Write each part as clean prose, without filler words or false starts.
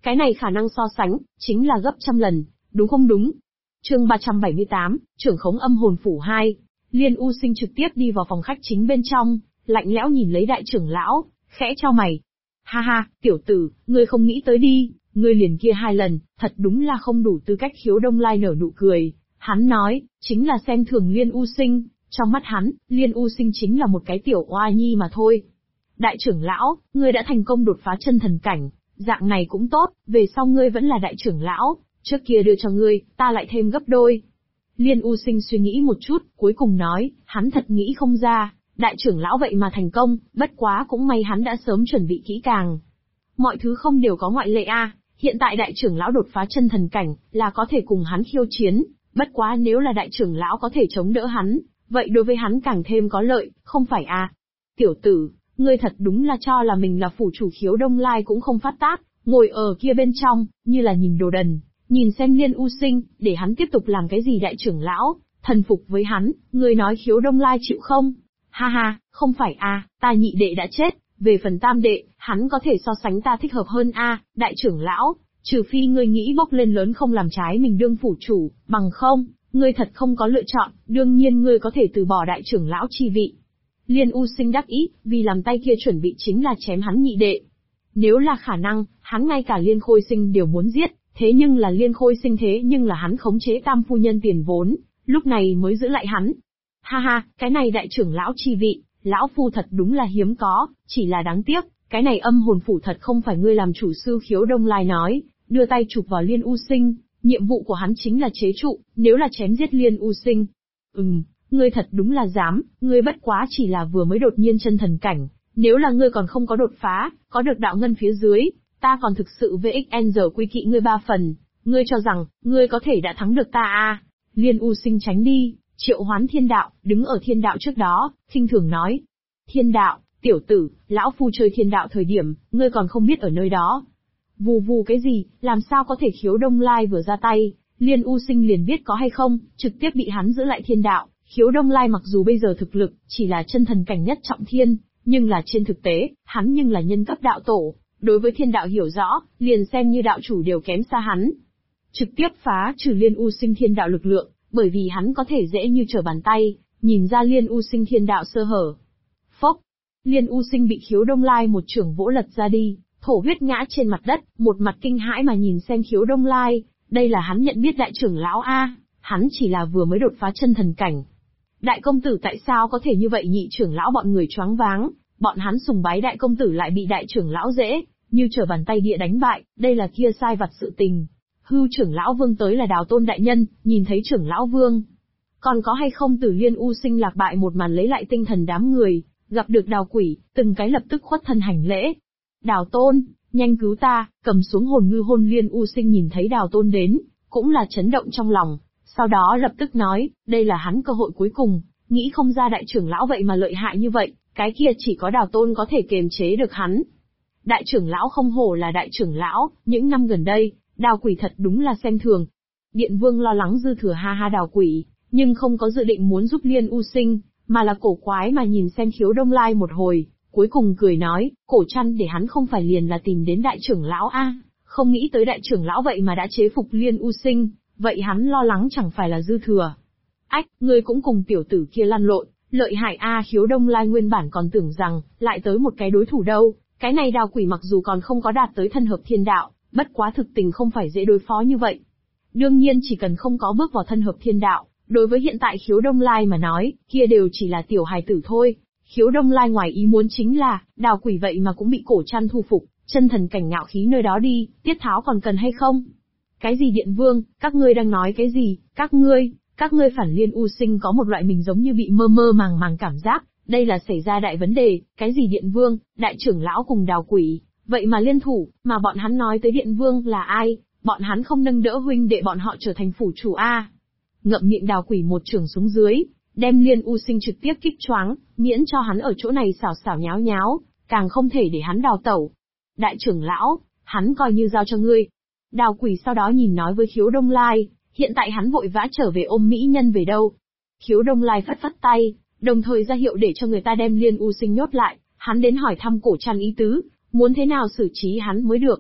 Cái này khả năng so sánh, chính là gấp trăm lần, đúng không đúng? Chương 378, trưởng khống âm hồn phủ 2. Liên U Sinh trực tiếp đi vào phòng khách chính bên trong, lạnh lẽo nhìn lấy đại trưởng lão, khẽ chau mày. Ha ha, tiểu tử, ngươi không nghĩ tới đi, ngươi liền kia 2 lần, thật đúng là không đủ tư cách. Khiếu Đông Lai nở nụ cười, hắn nói, chính là xem thường Liên U Sinh, trong mắt hắn, Liên U Sinh chính là một cái tiểu oa nhi mà thôi. Đại trưởng lão, ngươi đã thành công đột phá chân thần cảnh, dạng này cũng tốt, về sau ngươi vẫn là đại trưởng lão, trước kia đưa cho ngươi, ta lại thêm gấp đôi. Liên U Sinh suy nghĩ một chút, cuối cùng nói, hắn thật nghĩ không ra, đại trưởng lão vậy mà thành công, bất quá cũng may hắn đã sớm chuẩn bị kỹ càng. Mọi thứ không đều có ngoại lệ a, hiện tại đại trưởng lão đột phá chân thần cảnh, là có thể cùng hắn khiêu chiến, bất quá nếu là đại trưởng lão có thể chống đỡ hắn, vậy đối với hắn càng thêm có lợi, không phải a? Tiểu tử, ngươi thật đúng là cho là mình là phủ chủ. Khiếu Đông Lai cũng không phát tác, ngồi ở kia bên trong, như là nhìn đồ đần, nhìn xem Liên U Sinh, để hắn tiếp tục làm cái gì đại trưởng lão, thần phục với hắn, ngươi nói Khiếu Đông Lai chịu không? Ha ha, không phải a, ta nhị đệ đã chết, về phần tam đệ, hắn có thể so sánh ta thích hợp hơn a, đại trưởng lão, trừ phi ngươi nghĩ bốc lên lớn không làm trái mình đương phủ chủ, bằng không, ngươi thật không có lựa chọn, đương nhiên ngươi có thể từ bỏ đại trưởng lão chi vị. Liên U Sinh đắc ý, vì làm tay kia chuẩn bị chính là chém hắn nhị đệ. Nếu là khả năng, hắn ngay cả Liên Khôi Sinh đều muốn giết, thế nhưng là Liên Khôi Sinh thế nhưng là hắn khống chế tam phu nhân tiền vốn, lúc này mới giữ lại hắn. Ha ha, cái này đại trưởng lão chi vị, lão phu thật đúng là hiếm có, chỉ là đáng tiếc, cái này âm hồn phủ thật không phải ngươi làm chủ sư. Khiếu Đông Lai nói, đưa tay chụp vào Liên U Sinh, nhiệm vụ của hắn chính là chế trụ, nếu là chém giết Liên U Sinh. Ngươi thật đúng là dám, ngươi bất quá chỉ là vừa mới đột nhiên chân thần cảnh, nếu là ngươi còn không có đột phá, có được đạo ngân phía dưới, ta còn thực sự VXN giờ quy kỵ ngươi 3 phần, ngươi cho rằng, ngươi có thể đã thắng được ta à? Liên U Sinh tránh đi, triệu hoán thiên đạo, đứng ở thiên đạo trước đó, khinh thường nói. Thiên đạo, tiểu tử, lão phu chơi thiên đạo thời điểm, ngươi còn không biết ở nơi đó. Vù vù cái gì, làm sao có thể? Khiếu Đông Lai vừa ra tay, Liên U Sinh liền biết có hay không, trực tiếp bị hắn giữ lại thiên đạo. Khiếu Đông Lai mặc dù bây giờ thực lực, chỉ là chân thần cảnh nhất trọng thiên, nhưng là trên thực tế, hắn nhưng là nhân cấp đạo tổ, đối với thiên đạo hiểu rõ, liền xem như đạo chủ đều kém xa hắn. Trực tiếp phá trừ Liên U Sinh thiên đạo lực lượng, bởi vì hắn có thể dễ như trở bàn tay, nhìn ra Liên U Sinh thiên đạo sơ hở. Phốc! Liên U Sinh bị Khiếu Đông Lai một chưởng vỗ lật ra đi, thổ huyết ngã trên mặt đất, một mặt kinh hãi mà nhìn xem Khiếu Đông Lai, đây là hắn nhận biết đại trưởng lão a, hắn chỉ là vừa mới đột phá chân thần cảnh. Đại công tử tại sao có thể như vậy? Nhị trưởng lão bọn người choáng váng, bọn hắn sùng bái đại công tử lại bị đại trưởng lão dễ như trở bàn tay địa đánh bại, đây là kia sai vặt sự tình. Hưu trưởng lão Vương tới là Đào Tôn đại nhân, nhìn thấy trưởng lão Vương, còn có hay không? Từ Liên U Sinh lạc bại một màn lấy lại tinh thần đám người, gặp được Đào Quỷ, từng cái lập tức khuất thân hành lễ. Đào Tôn, nhanh cứu ta, cầm xuống hồn ngư hôn. Liên U Sinh nhìn thấy Đào Tôn đến, cũng là chấn động trong lòng, sau đó lập tức nói, đây là hắn cơ hội cuối cùng, nghĩ không ra đại trưởng lão vậy mà lợi hại như vậy, cái kia chỉ có Đào Tôn có thể kiềm chế được hắn. Đại trưởng lão không hổ là đại trưởng lão, những năm gần đây, Đào Quỷ thật đúng là xem thường. Điện Vương lo lắng dư thừa ha ha Đào Quỷ, nhưng không có dự định muốn giúp Liên U Sinh, mà là cổ quái mà nhìn xem Khiếu Đông Lai một hồi, cuối cùng cười nói, cổ chăn để hắn không phải liền là tìm đến đại trưởng lão a, không nghĩ tới đại trưởng lão vậy mà đã chế phục Liên U Sinh, vậy hắn lo lắng chẳng phải là dư thừa. Ách, ngươi cũng cùng tiểu tử kia lăn lộn, lợi hại a. Khiếu Đông Lai nguyên bản còn tưởng rằng, lại tới một cái đối thủ đâu, cái này Đào Quỷ mặc dù còn không có đạt tới thân hợp thiên đạo, bất quá thực tình không phải dễ đối phó như vậy. Đương nhiên chỉ cần không có bước vào thân hợp thiên đạo, đối với hiện tại Khiếu Đông Lai mà nói, kia đều chỉ là tiểu hài tử thôi. Khiếu Đông Lai ngoài ý muốn chính là, Đào Quỷ vậy mà cũng bị cổ chăn thu phục, chân thần cảnh ngạo khí nơi đó đi, tiết tháo còn cần hay không? Cái gì Điện Vương, các ngươi đang nói cái gì? Các ngươi phản Liên U Sinh có một loại mình giống như bị mơ mơ màng màng cảm giác, đây là xảy ra đại vấn đề. Cái gì Điện Vương, đại trưởng lão cùng Đào Quỷ, vậy mà liên thủ, mà bọn hắn nói tới Điện Vương là ai? Bọn hắn không nâng đỡ huynh đệ bọn họ trở thành phủ chủ a? Ngậm miệng. Đào Quỷ một chưởng xuống dưới, đem Liên U Sinh trực tiếp kích choáng, miễn cho hắn ở chỗ này xảo xảo nháo nháo, càng không thể để hắn đào tẩu. Đại trưởng lão, hắn coi như giao cho ngươi. Đào Quỷ sau đó nhìn nói với Khiếu Đông Lai, hiện tại hắn vội vã trở về ôm mỹ nhân về đâu. Khiếu Đông Lai phất phất tay, đồng thời ra hiệu để cho người ta đem Liên U Sinh nhốt lại, hắn đến hỏi thăm cổ chăn ý tứ, muốn thế nào xử trí hắn mới được.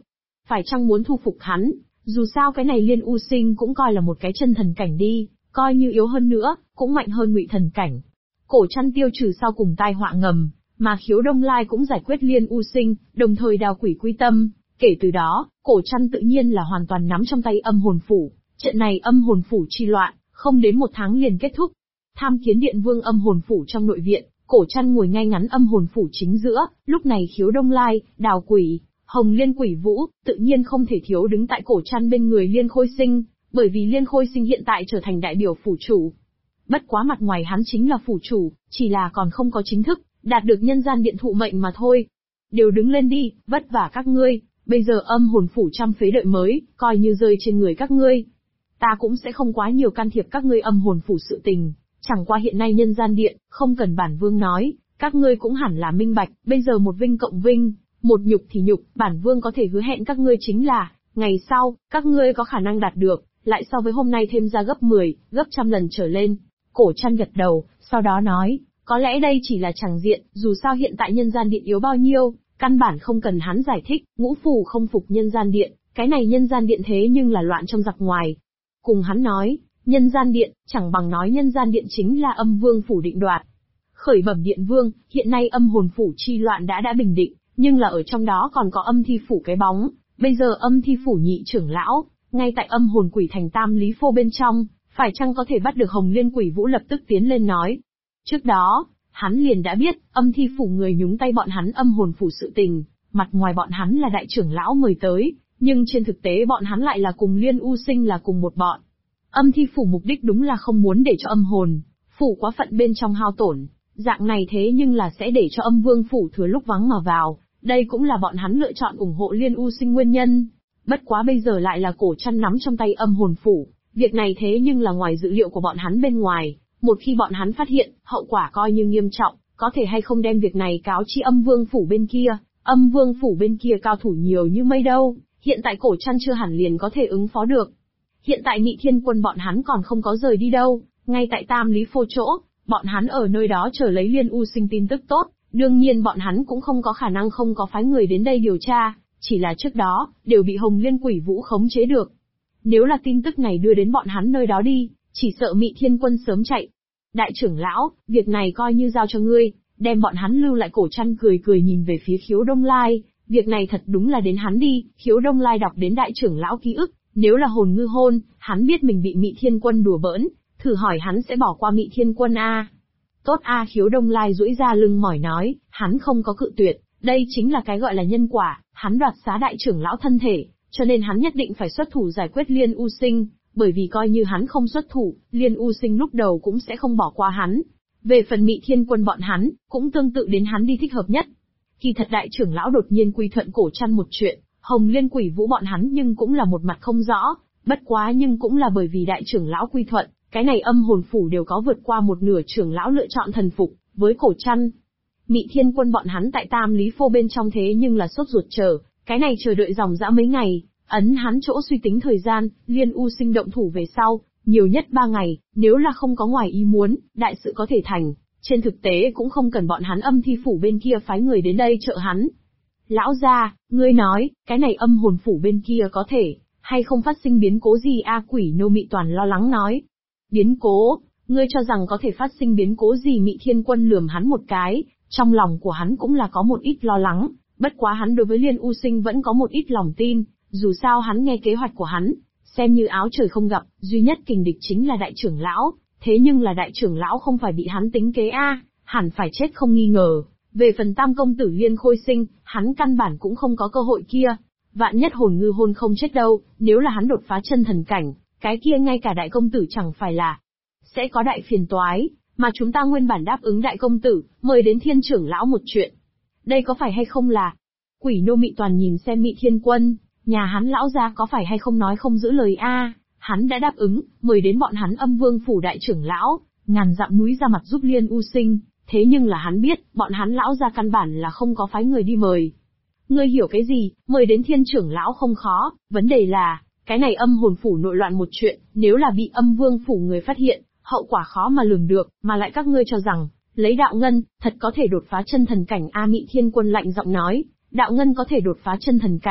phải chăng muốn thu phục hắn, dù sao cái này Liên U Sinh cũng coi là một cái chân thần cảnh đi, coi như yếu hơn nữa, cũng mạnh hơn Ngụy thần cảnh. Cổ Trăn tiêu trừ sau cùng tai họa ngầm, mà Khiếu Đông Lai cũng giải quyết Liên U Sinh, đồng thời đào quỷ quy tâm. Kể từ đó, Cổ Trăn tự nhiên là hoàn toàn nắm trong tay âm hồn phủ. Trận này âm hồn phủ chi loạn, không đến 1 tháng liền kết thúc. Tham kiến điện vương âm hồn phủ trong nội viện, Cổ Trăn ngồi ngay ngắn âm hồn phủ chính giữa, lúc này Khiếu Đông Lai, Đào Quỷ, Hồng Liên Quỷ Vũ, tự nhiên không thể thiếu đứng tại Cổ Trăn bên người Liên Khôi Sinh, bởi vì Liên Khôi Sinh hiện tại trở thành đại biểu phủ chủ. Bất quá mặt ngoài hắn chính là phủ chủ, chỉ là còn không có chính thức, đạt được nhân gian điện thụ mệnh mà thôi. Đều đứng lên đi, vất vả các ngươi, bây giờ âm hồn phủ trăm phế đợi mới, coi như rơi trên người các ngươi. Ta cũng sẽ không quá nhiều can thiệp các ngươi âm hồn phủ sự tình, chẳng qua hiện nay nhân gian điện, không cần bản vương nói, các ngươi cũng hẳn là minh bạch, bây giờ một vinh cộng vinh, một nhục thì nhục, bản vương có thể hứa hẹn các ngươi chính là, ngày sau, các ngươi có khả năng đạt được, lại so với hôm nay thêm ra gấp 10, gấp trăm lần trở lên. Cổ Trăn gật đầu, sau đó nói, có lẽ đây chỉ là chẳng diện, dù sao hiện tại nhân gian điện yếu bao nhiêu, căn bản không cần hắn giải thích, ngũ phủ không phục nhân gian điện, cái này nhân gian điện thế nhưng là loạn trong giặc ngoài. Cùng hắn nói, nhân gian điện, chẳng bằng nói nhân gian điện chính là âm vương phủ định đoạt. Khởi bẩm điện vương, hiện nay âm hồn phủ chi loạn đã bình định, nhưng là ở trong đó còn có âm thi phủ cái bóng, bây giờ âm thi phủ nhị trưởng lão, ngay tại âm hồn quỷ thành Tam Lý Phô bên trong, phải chăng có thể bắt được Hồng Liên Quỷ Vũ lập tức tiến lên nói. Trước đó, hắn liền đã biết, âm thi phủ người nhúng tay bọn hắn âm hồn phủ sự tình, mặt ngoài bọn hắn là đại trưởng lão mời tới, nhưng trên thực tế bọn hắn lại là cùng Liên U Sinh là cùng một bọn. Âm thi phủ mục đích đúng là không muốn để cho âm hồn phủ quá phận bên trong hao tổn, dạng này thế nhưng là sẽ để cho âm vương phủ thừa lúc vắng mà vào, đây cũng là bọn hắn lựa chọn ủng hộ Liên U Sinh nguyên nhân. Bất quá bây giờ lại là Cổ Trăn nắm trong tay âm hồn phủ, việc này thế nhưng là ngoài dự liệu của bọn hắn bên ngoài, một khi bọn hắn phát hiện, hậu quả coi như nghiêm trọng, có thể hay không đem việc này cáo chi âm vương phủ bên kia, âm vương phủ bên kia cao thủ nhiều như mây đâu, hiện tại Cổ Trăn chưa hẳn liền có thể ứng phó được. Hiện tại Mị Thiên Quân bọn hắn còn không có rời đi đâu, ngay tại Tam Lý Phô chỗ, bọn hắn ở nơi đó chờ lấy Liên U Sinh tin tức tốt, đương nhiên bọn hắn cũng không có khả năng không có phái người đến đây điều tra, chỉ là trước đó, đều bị Hồng Liên Quỷ Vũ khống chế được. Nếu là tin tức này đưa đến bọn hắn nơi đó đi, chỉ sợ Mị Thiên Quân sớm chạy. Đại trưởng lão, việc này coi như giao cho ngươi, đem bọn hắn lưu lại. Cổ Trăn cười cười nhìn về phía Khiếu Đông Lai, việc này thật đúng là đến hắn đi. Khiếu Đông Lai đọc đến đại trưởng lão ký ức, nếu là hồn ngư hôn, hắn biết mình bị Mị Thiên Quân đùa bỡn, thử hỏi hắn sẽ bỏ qua Mị Thiên Quân a? Tốt a. Khiếu Đông Lai duỗi ra lưng mỏi nói, hắn không có cự tuyệt, đây chính là cái gọi là nhân quả, hắn đoạt xá đại trưởng lão thân thể, cho nên hắn nhất định phải xuất thủ giải quyết Liên U Sinh, bởi vì coi như hắn không xuất thủ, Liên U Sinh lúc đầu cũng sẽ không bỏ qua hắn. Về phần Mị Thiên Quân bọn hắn, cũng tương tự đến hắn đi thích hợp nhất. Kỳ thật đại trưởng lão đột nhiên quy thuận Cổ Trăn một chuyện, Hồng Liên Quỷ Vũ bọn hắn nhưng cũng là một mặt không rõ, bất quá nhưng cũng là bởi vì đại trưởng lão quy thuận, cái này âm hồn phủ đều có vượt qua một nửa trưởng lão lựa chọn thần phục với Cổ Trăn. Mị Thiên Quân bọn hắn tại Tam Lý Phô bên trong thế nhưng là sốt ruột chờ, cái này chờ đợi dòng dã mấy ngày, ấn hắn chỗ suy tính thời gian, Liên U Sinh động thủ về sau, nhiều nhất 3 ngày, nếu là không có ngoài ý muốn, đại sự có thể thành, trên thực tế cũng không cần bọn hắn âm thi phủ bên kia phái người đến đây trợ hắn. Lão gia, ngươi nói, cái này âm hồn phủ bên kia có thể, hay không phát sinh biến cố gì a? Quỷ Nô Mị Toàn lo lắng nói. Biến cố? Ngươi cho rằng có thể phát sinh biến cố gì? Mị Thiên Quân lườm hắn một cái, trong lòng của hắn cũng là có một ít lo lắng, bất quá hắn đối với Liên U Sinh vẫn có một ít lòng tin, dù sao hắn nghe kế hoạch của hắn, xem như áo trời không gặp, duy nhất kình địch chính là đại trưởng lão, thế nhưng là đại trưởng lão không phải bị hắn tính kế a, hẳn phải chết không nghi ngờ. Về phần tam công tử Liên Khôi Sinh, hắn căn bản cũng không có cơ hội kia. Vạn nhất hồn ngư hôn không chết đâu, nếu là hắn đột phá chân thần cảnh, cái kia ngay cả đại công tử chẳng phải là sẽ có đại phiền toái, mà chúng ta nguyên bản đáp ứng đại công tử, mời đến Thiên trưởng lão một chuyện. Đây có phải hay không là? Quỷ Nô Mị Toàn nhìn xem Mị Thiên Quân, nhà hắn lão gia có phải hay không nói không giữ lời a? Hắn đã đáp ứng, mời đến bọn hắn âm vương phủ đại trưởng lão, ngàn dặm núi ra mặt giúp Liên U Sinh. Thế nhưng là hắn biết, bọn hắn lão gia căn bản là không có phái người đi mời. Ngươi hiểu cái gì, mời đến Thiên trưởng lão không khó, vấn đề là, cái này âm hồn phủ nội loạn một chuyện, nếu là bị âm vương phủ người phát hiện, hậu quả khó mà lường được, mà lại các ngươi cho rằng, lấy đạo ngân, thật có thể đột phá chân thần cảnh a? Mị Thiên Quân lạnh giọng nói, đạo ngân có thể đột phá chân thần cảnh,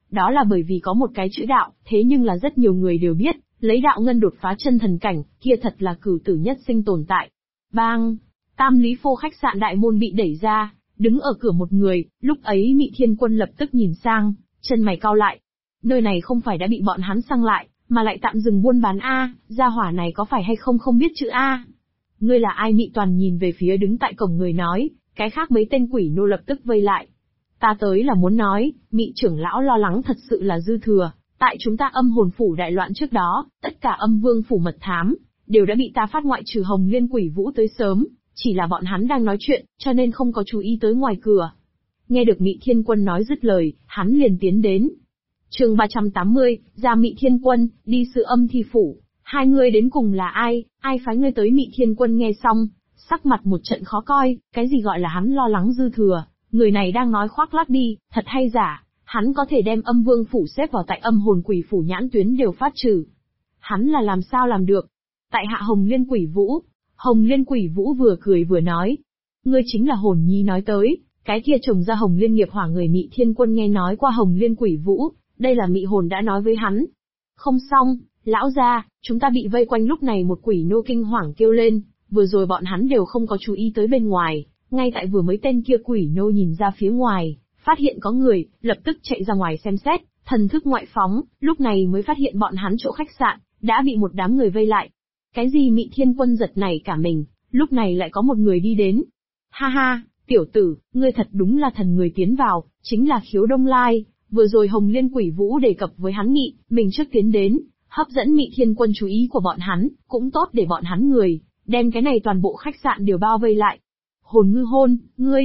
Đó là bởi vì có một cái chữ đạo, thế nhưng là rất nhiều người đều biết, lấy đạo ngân đột phá chân thần cảnh, kia thật là cửu tử nhất sinh tồn tại. Bang! Tam Lý Phô khách sạn đại môn bị đẩy ra, đứng ở cửa một người, lúc ấy Mị Thiên Quân lập tức nhìn sang, chân mày cau lại. Nơi này không phải đã bị bọn hắn sang lại, mà lại tạm dừng buôn bán a, gia hỏa này có phải hay không không biết chữ a. Ngươi là ai? Mị Toàn nhìn về phía đứng tại cổng người nói, cái khác mấy tên quỷ nô lập tức vây lại. Ta tới là muốn nói, Mị trưởng lão lo lắng thật sự là dư thừa, tại chúng ta âm hồn phủ đại loạn trước đó, tất cả âm vương phủ mật thám, đều đã bị ta phát ngoại trừ Hồng Liên Quỷ Vũ tới sớm, chỉ là bọn hắn đang nói chuyện, cho nên không có chú ý tới ngoài cửa. Nghe được Mị Thiên Quân nói dứt lời, hắn liền tiến đến. Chương 380, ra Mị Thiên Quân, đi sự âm thi phủ. Hai người đến cùng là ai phái ngươi tới? Mị Thiên Quân nghe xong, sắc mặt một trận khó coi, cái gì gọi là hắn lo lắng dư thừa, người này đang nói khoác lác đi, thật hay giả, hắn có thể đem âm vương phủ xếp vào tại âm hồn quỷ phủ nhãn tuyến đều phát trừ. Hắn là làm sao làm được? Tại hạ Hồng Liên Quỷ Vũ. Hồng Liên Quỷ Vũ vừa cười vừa nói. Ngươi chính là hồn nhi nói tới, cái kia trồng ra Hồng Liên nghiệp hỏa người. Mị Thiên Quân nghe nói qua Hồng Liên Quỷ Vũ, đây là mị hồn đã nói với hắn. Không xong, lão gia, chúng ta bị vây quanh. Lúc này một quỷ nô kinh hoàng kêu lên, vừa rồi bọn hắn đều không có chú ý tới bên ngoài, ngay tại vừa mới tên kia quỷ nô nhìn ra phía ngoài, phát hiện có người, lập tức chạy ra ngoài xem xét, thần thức ngoại phóng, lúc này mới phát hiện bọn hắn chỗ khách sạn, đã bị một đám người vây lại. Cái gì? Mị Thiên Quân giật nảy cả mình, lúc này lại có một người đi đến. Ha ha, tiểu tử, ngươi thật đúng là thần. Người tiến vào, chính là Khiếu Đông Lai, vừa rồi Hồng Liên Quỷ Vũ đề cập với hắn nghị, mình trước tiến đến, hấp dẫn Mị Thiên Quân chú ý của bọn hắn, cũng tốt để bọn hắn người, đem cái này toàn bộ khách sạn đều bao vây lại. Hồn ngư hôn,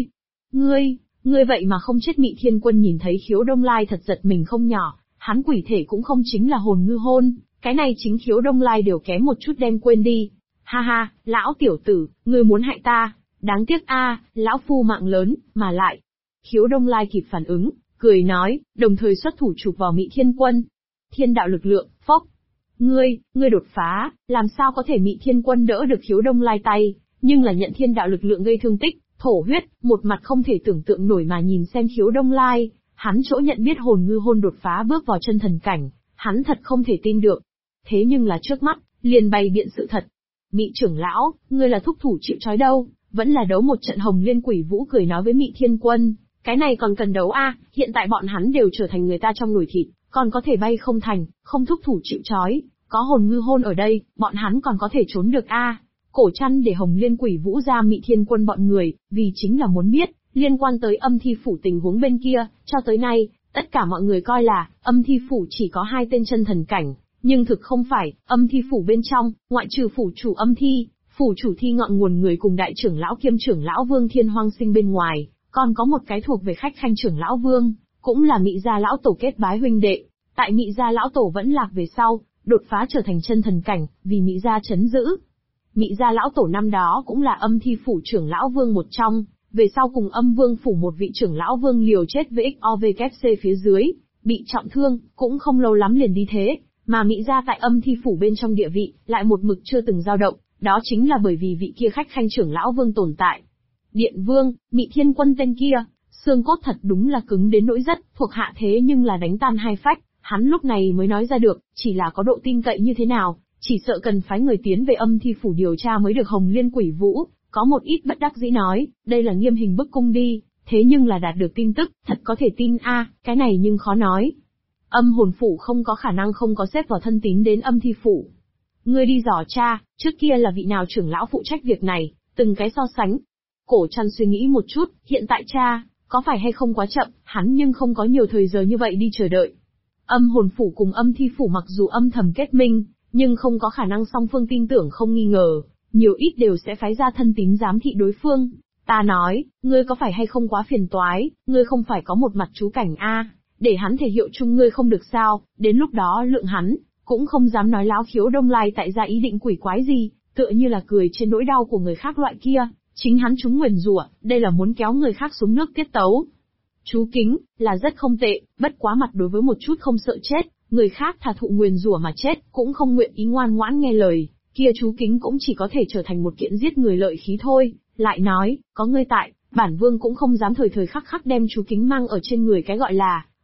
ngươi vậy mà không chết? Mị Thiên Quân nhìn thấy Khiếu Đông Lai thật giật mình không nhỏ, hắn quỷ thể cũng không chính là hồn ngư hôn, cái này chính Khiếu Đông Lai đều kém một chút đem quên đi. Ha ha, lão tiểu tử, ngươi muốn hại ta, đáng tiếc a, lão phu mạng lớn, mà lại. Khiếu Đông Lai kịp phản ứng, cười nói, đồng thời xuất thủ chụp vào Mị Thiên Quân. Thiên đạo lực lượng, phốc. Ngươi đột phá, làm sao có thể? Mị Thiên Quân đỡ được Khiếu Đông Lai tay, nhưng là nhận thiên đạo lực lượng gây thương tích, thổ huyết, một mặt không thể tưởng tượng nổi mà nhìn xem Khiếu Đông Lai, hắn chỗ nhận biết hồn ngư hôn đột phá bước vào chân thần cảnh, hắn thật không thể tin được. Thế nhưng là trước mắt, liền bày biện sự thật. Mị trưởng lão, ngươi là thúc thủ chịu trói đâu, vẫn là đấu một trận? Hồng Liên Quỷ Vũ cười nói với Mị Thiên Quân, cái này còn cần đấu a? Hiện tại bọn hắn đều trở thành người ta trong nồi thịt, còn có thể bay không thành, không thúc thủ chịu trói, có hồn ngư hôn ở đây, bọn hắn còn có thể trốn được a? Cổ chăn để Hồng Liên Quỷ Vũ ra Mị Thiên Quân bọn người, vì chính là muốn biết, liên quan tới âm thi phủ tình huống bên kia, cho tới nay, tất cả mọi người coi là, âm thi phủ chỉ có 2 tên chân thần cảnh, nhưng thực không phải, âm thi phủ bên trong, ngoại trừ phủ chủ âm thi, phủ chủ thi ngọn nguồn người cùng đại trưởng lão kiêm trưởng lão Vương Thiên Hoang Sinh bên ngoài, còn có một cái thuộc về khách khanh trưởng lão Vương, cũng là Mị gia lão tổ kết bái huynh đệ. Tại Mị gia lão tổ vẫn lạc về sau, đột phá trở thành chân thần cảnh, vì Mị gia trấn giữ. Mị gia lão tổ năm đó cũng là âm thi phủ trưởng lão Vương một trong, về sau cùng âm vương phủ một vị trưởng lão Vương liều chết với XOVKC phía dưới, bị trọng thương, cũng không lâu lắm liền đi thế, mà Mị gia tại âm thi phủ bên trong địa vị, lại một mực chưa từng dao động, đó chính là bởi vì vị kia khách khanh trưởng lão Vương tồn tại. Điện Vương, Mị Thiên Quân tên kia, xương cốt thật đúng là cứng đến nỗi rất, thuộc hạ thế nhưng là đánh tan hai phách, hắn lúc này mới nói ra được, chỉ là có độ tin cậy như thế nào, chỉ sợ cần phái người tiến về âm thi phủ điều tra mới được. Hồng Liên Quỷ Vũ, có một ít bất đắc dĩ nói, đây là nghiêm hình bức cung đi, thế nhưng là đạt được tin tức, thật có thể tin a, cái này nhưng khó nói. Âm hồn phủ không có khả năng không có xếp vào thân tín đến âm thi phủ. Ngươi đi dò tra, trước kia là vị nào trưởng lão phụ trách việc này, từng cái so sánh. Cổ Trăn suy nghĩ một chút, hiện tại cha, có phải hay không quá chậm, hắn nhưng không có nhiều thời giờ như vậy đi chờ đợi. Âm hồn phủ cùng âm thi phủ mặc dù âm thầm kết minh, nhưng không có khả năng song phương tin tưởng không nghi ngờ, nhiều ít đều sẽ phái ra thân tín giám thị đối phương. Ta nói, ngươi có phải hay không quá phiền toái, ngươi không phải có một mặt chú cảnh a, để hắn thể hiệu chung ngươi không được sao? Đến lúc đó lượng hắn cũng không dám nói láo. Khiếu Đông Lai tại ra ý định quỷ quái gì, tựa như là cười trên nỗi đau của người khác loại kia, chính hắn trúng nguyền rủa, đây là muốn kéo người khác xuống nước tiết tấu. Chú kính, là rất không tệ, bất quá mặt đối với một chút không sợ chết, người khác thà thụ nguyền rủa mà chết, cũng không nguyện ý ngoan ngoãn nghe lời, kia chú kính cũng chỉ có thể trở thành một kiện giết người lợi khí thôi. Lại nói, có ngươi tại, bản vương cũng không dám thời thời khắc khắc đem chú kính mang ở trên người, cái gọi là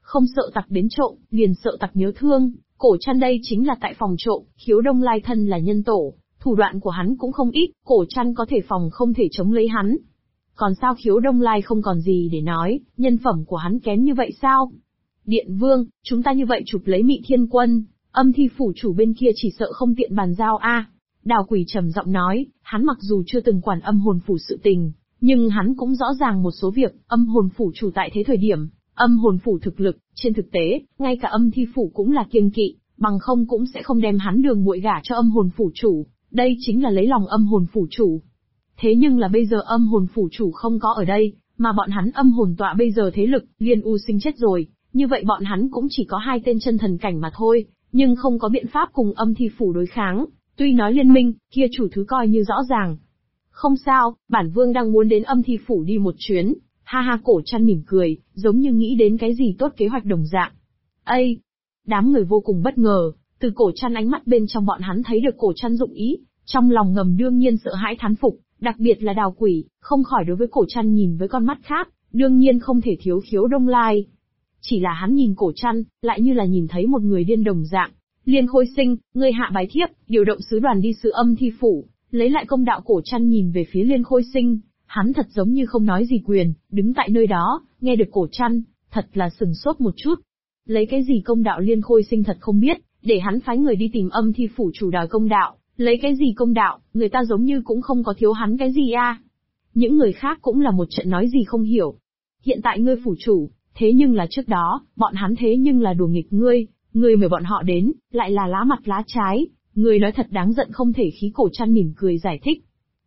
Không sợ tặc đến trộm, liền sợ tặc nhớ thương, Cổ Trăn đây chính là tại phòng trộm, Khiếu Đông Lai thân là nhân tổ, thủ đoạn của hắn cũng không ít, Cổ Trăn có thể phòng không thể chống lấy hắn. Còn sao Khiếu Đông Lai không còn gì để nói, nhân phẩm của hắn kém như vậy sao? Điện Vương, chúng ta như vậy chụp lấy Mị Thiên Quân, Âm Thi phủ chủ bên kia chỉ sợ không tiện bàn giao a. Đào Quỷ trầm giọng nói, hắn mặc dù chưa từng quản âm hồn phủ sự tình, nhưng hắn cũng rõ ràng một số việc, âm hồn phủ chủ tại thế thời điểm, âm hồn phủ thực lực, trên thực tế, ngay cả âm thi phủ cũng là kiêng kỵ, bằng không cũng sẽ không đem hắn đường muội gả cho âm hồn phủ chủ, đây chính là lấy lòng âm hồn phủ chủ. Thế nhưng là bây giờ âm hồn phủ chủ không có ở đây, mà bọn hắn âm hồn tọa bây giờ thế lực, Liên U Sinh chết rồi, như vậy bọn hắn cũng chỉ có 2 tên chân thần cảnh mà thôi, nhưng không có biện pháp cùng âm thi phủ đối kháng, tuy nói liên minh, kia chủ thứ coi như rõ ràng. Không sao, bản vương đang muốn đến âm thi phủ đi một chuyến, ha ha. Cổ Trăn mỉm cười, giống như nghĩ đến cái gì tốt kế hoạch đồng dạng. Ây! Đám người vô cùng bất ngờ, từ Cổ Trăn ánh mắt bên trong bọn hắn thấy được Cổ Trăn dụng ý, trong lòng ngầm đương nhiên sợ hãi thán phục, đặc biệt là Đào Quỷ, không khỏi đối với Cổ Trăn nhìn với con mắt khác, đương nhiên không thể thiếu Khiếu Đông Lai. Chỉ là hắn nhìn Cổ Trăn, lại như là nhìn thấy một người điên đồng dạng. Liên Khôi Sinh, ngươi hạ bái thiếp, điều động sứ đoàn đi sứ âm thi phủ, lấy lại công đạo. Cổ Trăn nhìn về phía Liên Khôi Sinh, hắn thật giống như không nói gì quyền, đứng tại nơi đó, nghe được Cổ Trăn, thật là sừng sốt một chút. Lấy cái gì công đạo Liên Khôi Sinh thật không biết, để hắn phái người đi tìm âm thi phủ chủ đòi công đạo, lấy cái gì công đạo, người ta giống như cũng không có thiếu hắn cái gì a. Những người khác cũng là một trận nói gì không hiểu. Hiện tại ngươi phủ chủ, thế nhưng là trước đó, bọn hắn thế nhưng là đùa nghịch ngươi mời bọn họ đến, lại là lá mặt lá trái, ngươi nói thật đáng giận không thể khí. Cổ Trăn mỉm cười giải thích.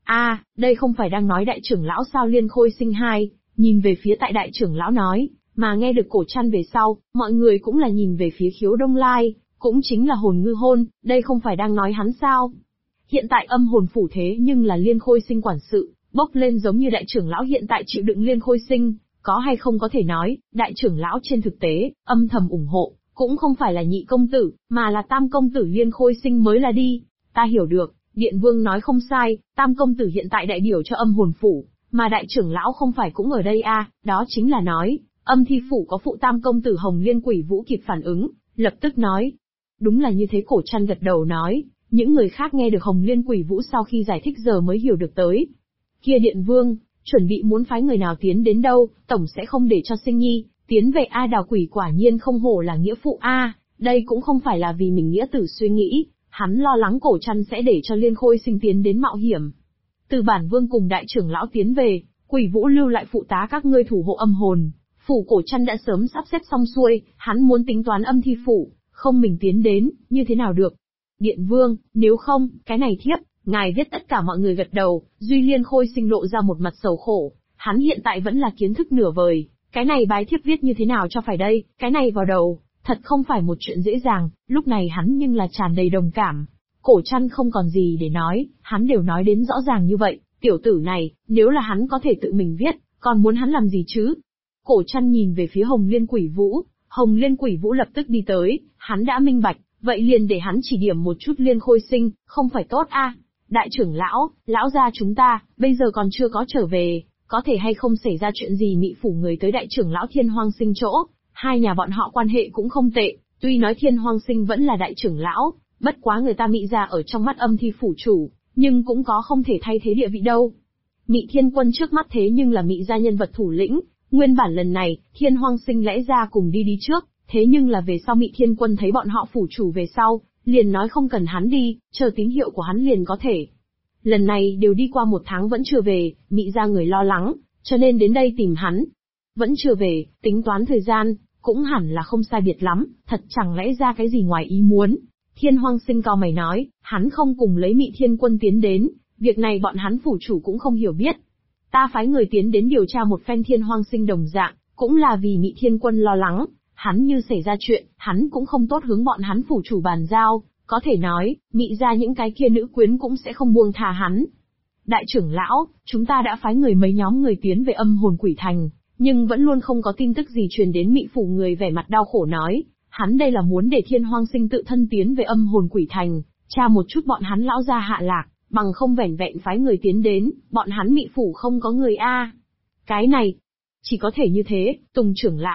Đây không phải đang nói đại trưởng lão sao? Liên Khôi Sinh hai, nhìn về phía tại đại trưởng lão nói, mà nghe được Cổ Trăn về sau, mọi người cũng là nhìn về phía Khiếu Đông Lai, cũng chính là Hồn Ngư Hôn, đây không phải đang nói hắn sao? Hiện tại âm hồn phủ thế nhưng là Liên Khôi Sinh quản sự, bốc lên giống như đại trưởng lão hiện tại chịu đựng Liên Khôi Sinh, có hay không có thể nói, đại trưởng lão trên thực tế, âm thầm ủng hộ, cũng không phải là nhị công tử, mà là tam công tử Liên Khôi Sinh mới là đi. Ta hiểu được, Điện Vương nói không sai, tam công tử hiện tại đại biểu cho âm hồn phủ, mà đại trưởng lão không phải cũng ở đây đó chính là nói, âm thi phủ có phụ tam công tử Hồng Liên Quỷ Vũ kịp phản ứng, lập tức nói. Đúng là như thế. Cổ Trăn gật đầu nói, những người khác nghe được Hồng Liên Quỷ Vũ sau khi giải thích giờ mới hiểu được tới. Kia Điện Vương, chuẩn bị muốn phái người nào tiến đến đâu, tổng sẽ không để cho Sinh Nhi tiến về Đào Quỷ quả nhiên không hổ là nghĩa phụ đây cũng không phải là vì mình nghĩa tử suy nghĩ, hắn lo lắng Cổ Trăn sẽ để cho Liên Khôi Sinh tiến đến mạo hiểm. Từ bản vương cùng đại trưởng lão tiến về, Quỷ Vũ lưu lại phụ tá các ngươi thủ hộ âm hồn. Phủ Cổ Trăn đã sớm sắp xếp xong xuôi, hắn muốn tính toán âm thi phủ, không mình tiến đến, như thế nào được? Điện Vương, nếu không, cái này thiếp, ngài viết. Tất cả mọi người gật đầu, duy Liên Khôi Sinh lộ ra một mặt sầu khổ, hắn hiện tại vẫn là kiến thức nửa vời, cái này bái thiếp viết như thế nào cho phải đây, cái này vào đầu, thật không phải một chuyện dễ dàng, lúc này hắn nhưng là tràn đầy đồng cảm. Cổ Trăn không còn gì để nói, hắn đều nói đến rõ ràng như vậy, tiểu tử này, nếu là hắn có thể tự mình viết, còn muốn hắn làm gì chứ? Cổ Trăn nhìn về phía Hồng Liên Quỷ Vũ, Hồng Liên Quỷ Vũ lập tức đi tới, hắn đã minh bạch, vậy liền để hắn chỉ điểm một chút Liên Khôi Sinh, không phải tốt Đại trưởng lão, lão gia chúng ta, bây giờ còn chưa có trở về, có thể hay không xảy ra chuyện gì? Mị phủ người tới đại trưởng lão Thiên Hoang Sinh chỗ, hai nhà bọn họ quan hệ cũng không tệ, tuy nói Thiên Hoang Sinh vẫn là đại trưởng lão, bất quá người ta Mị gia ở trong mắt âm thi phủ chủ, nhưng cũng có không thể thay thế địa vị đâu. Mị Thiên Quân trước mắt thế nhưng là Mị gia nhân vật thủ lĩnh, nguyên bản lần này, Thiên Hoang Sinh lẽ ra cùng đi trước, thế nhưng là về sau Mị Thiên Quân thấy bọn họ phủ chủ về sau, liền nói không cần hắn đi, chờ tín hiệu của hắn liền có thể. Lần này đều đi qua 1 tháng vẫn chưa về, Mị gia người lo lắng, cho nên đến đây tìm hắn. Vẫn chưa về, tính toán thời gian, cũng hẳn là không sai biệt lắm, thật chẳng lẽ ra cái gì ngoài ý muốn. Thiên Hoang Sinh cau mày nói, hắn không cùng lấy Mị Thiên Quân tiến đến, việc này bọn hắn phủ chủ cũng không hiểu biết. Ta phái người tiến đến điều tra một phen. Thiên Hoang Sinh đồng dạng, cũng là vì Mị Thiên Quân lo lắng, hắn như xảy ra chuyện, hắn cũng không tốt hướng bọn hắn phủ chủ bàn giao, có thể nói, Mị gia những cái kia nữ quyến cũng sẽ không buông tha hắn. Đại trưởng lão, chúng ta đã phái mấy nhóm người tiến về âm hồn quỷ thành, nhưng vẫn luôn không có tin tức gì truyền đến Mị phủ. Người vẻ mặt đau khổ nói, hắn đây là muốn để Thiên Hoang Sinh tự thân tiến về âm hồn quỷ thành, tra một chút bọn hắn lão gia hạ lạc, bằng không vẻn vẹn phái người tiến đến, bọn hắn Mị phủ không có người Cái này, chỉ có thể như thế. Tùng trưởng lão,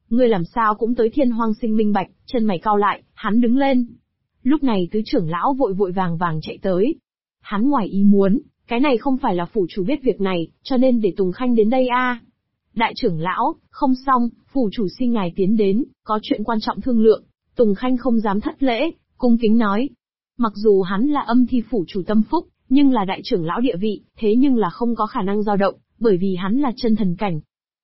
Ngươi làm sao cũng tới Thiên Hoang Sinh minh bạch, chân mày cau lại, hắn đứng lên. Lúc này tứ trưởng lão vội vội vàng vàng chạy tới. Hắn ngoài ý muốn, cái này không phải là phủ chủ biết việc này, cho nên để Tùng Khanh đến đây a. Đại trưởng lão, không xong, phủ chủ xin ngài tiến đến, có chuyện quan trọng thương lượng. Tùng Khanh không dám thất lễ, cung kính nói. Mặc dù hắn là âm thi phủ chủ tâm phúc, nhưng là đại trưởng lão địa vị, thế nhưng là không có khả năng dao động, bởi vì hắn là chân thần cảnh.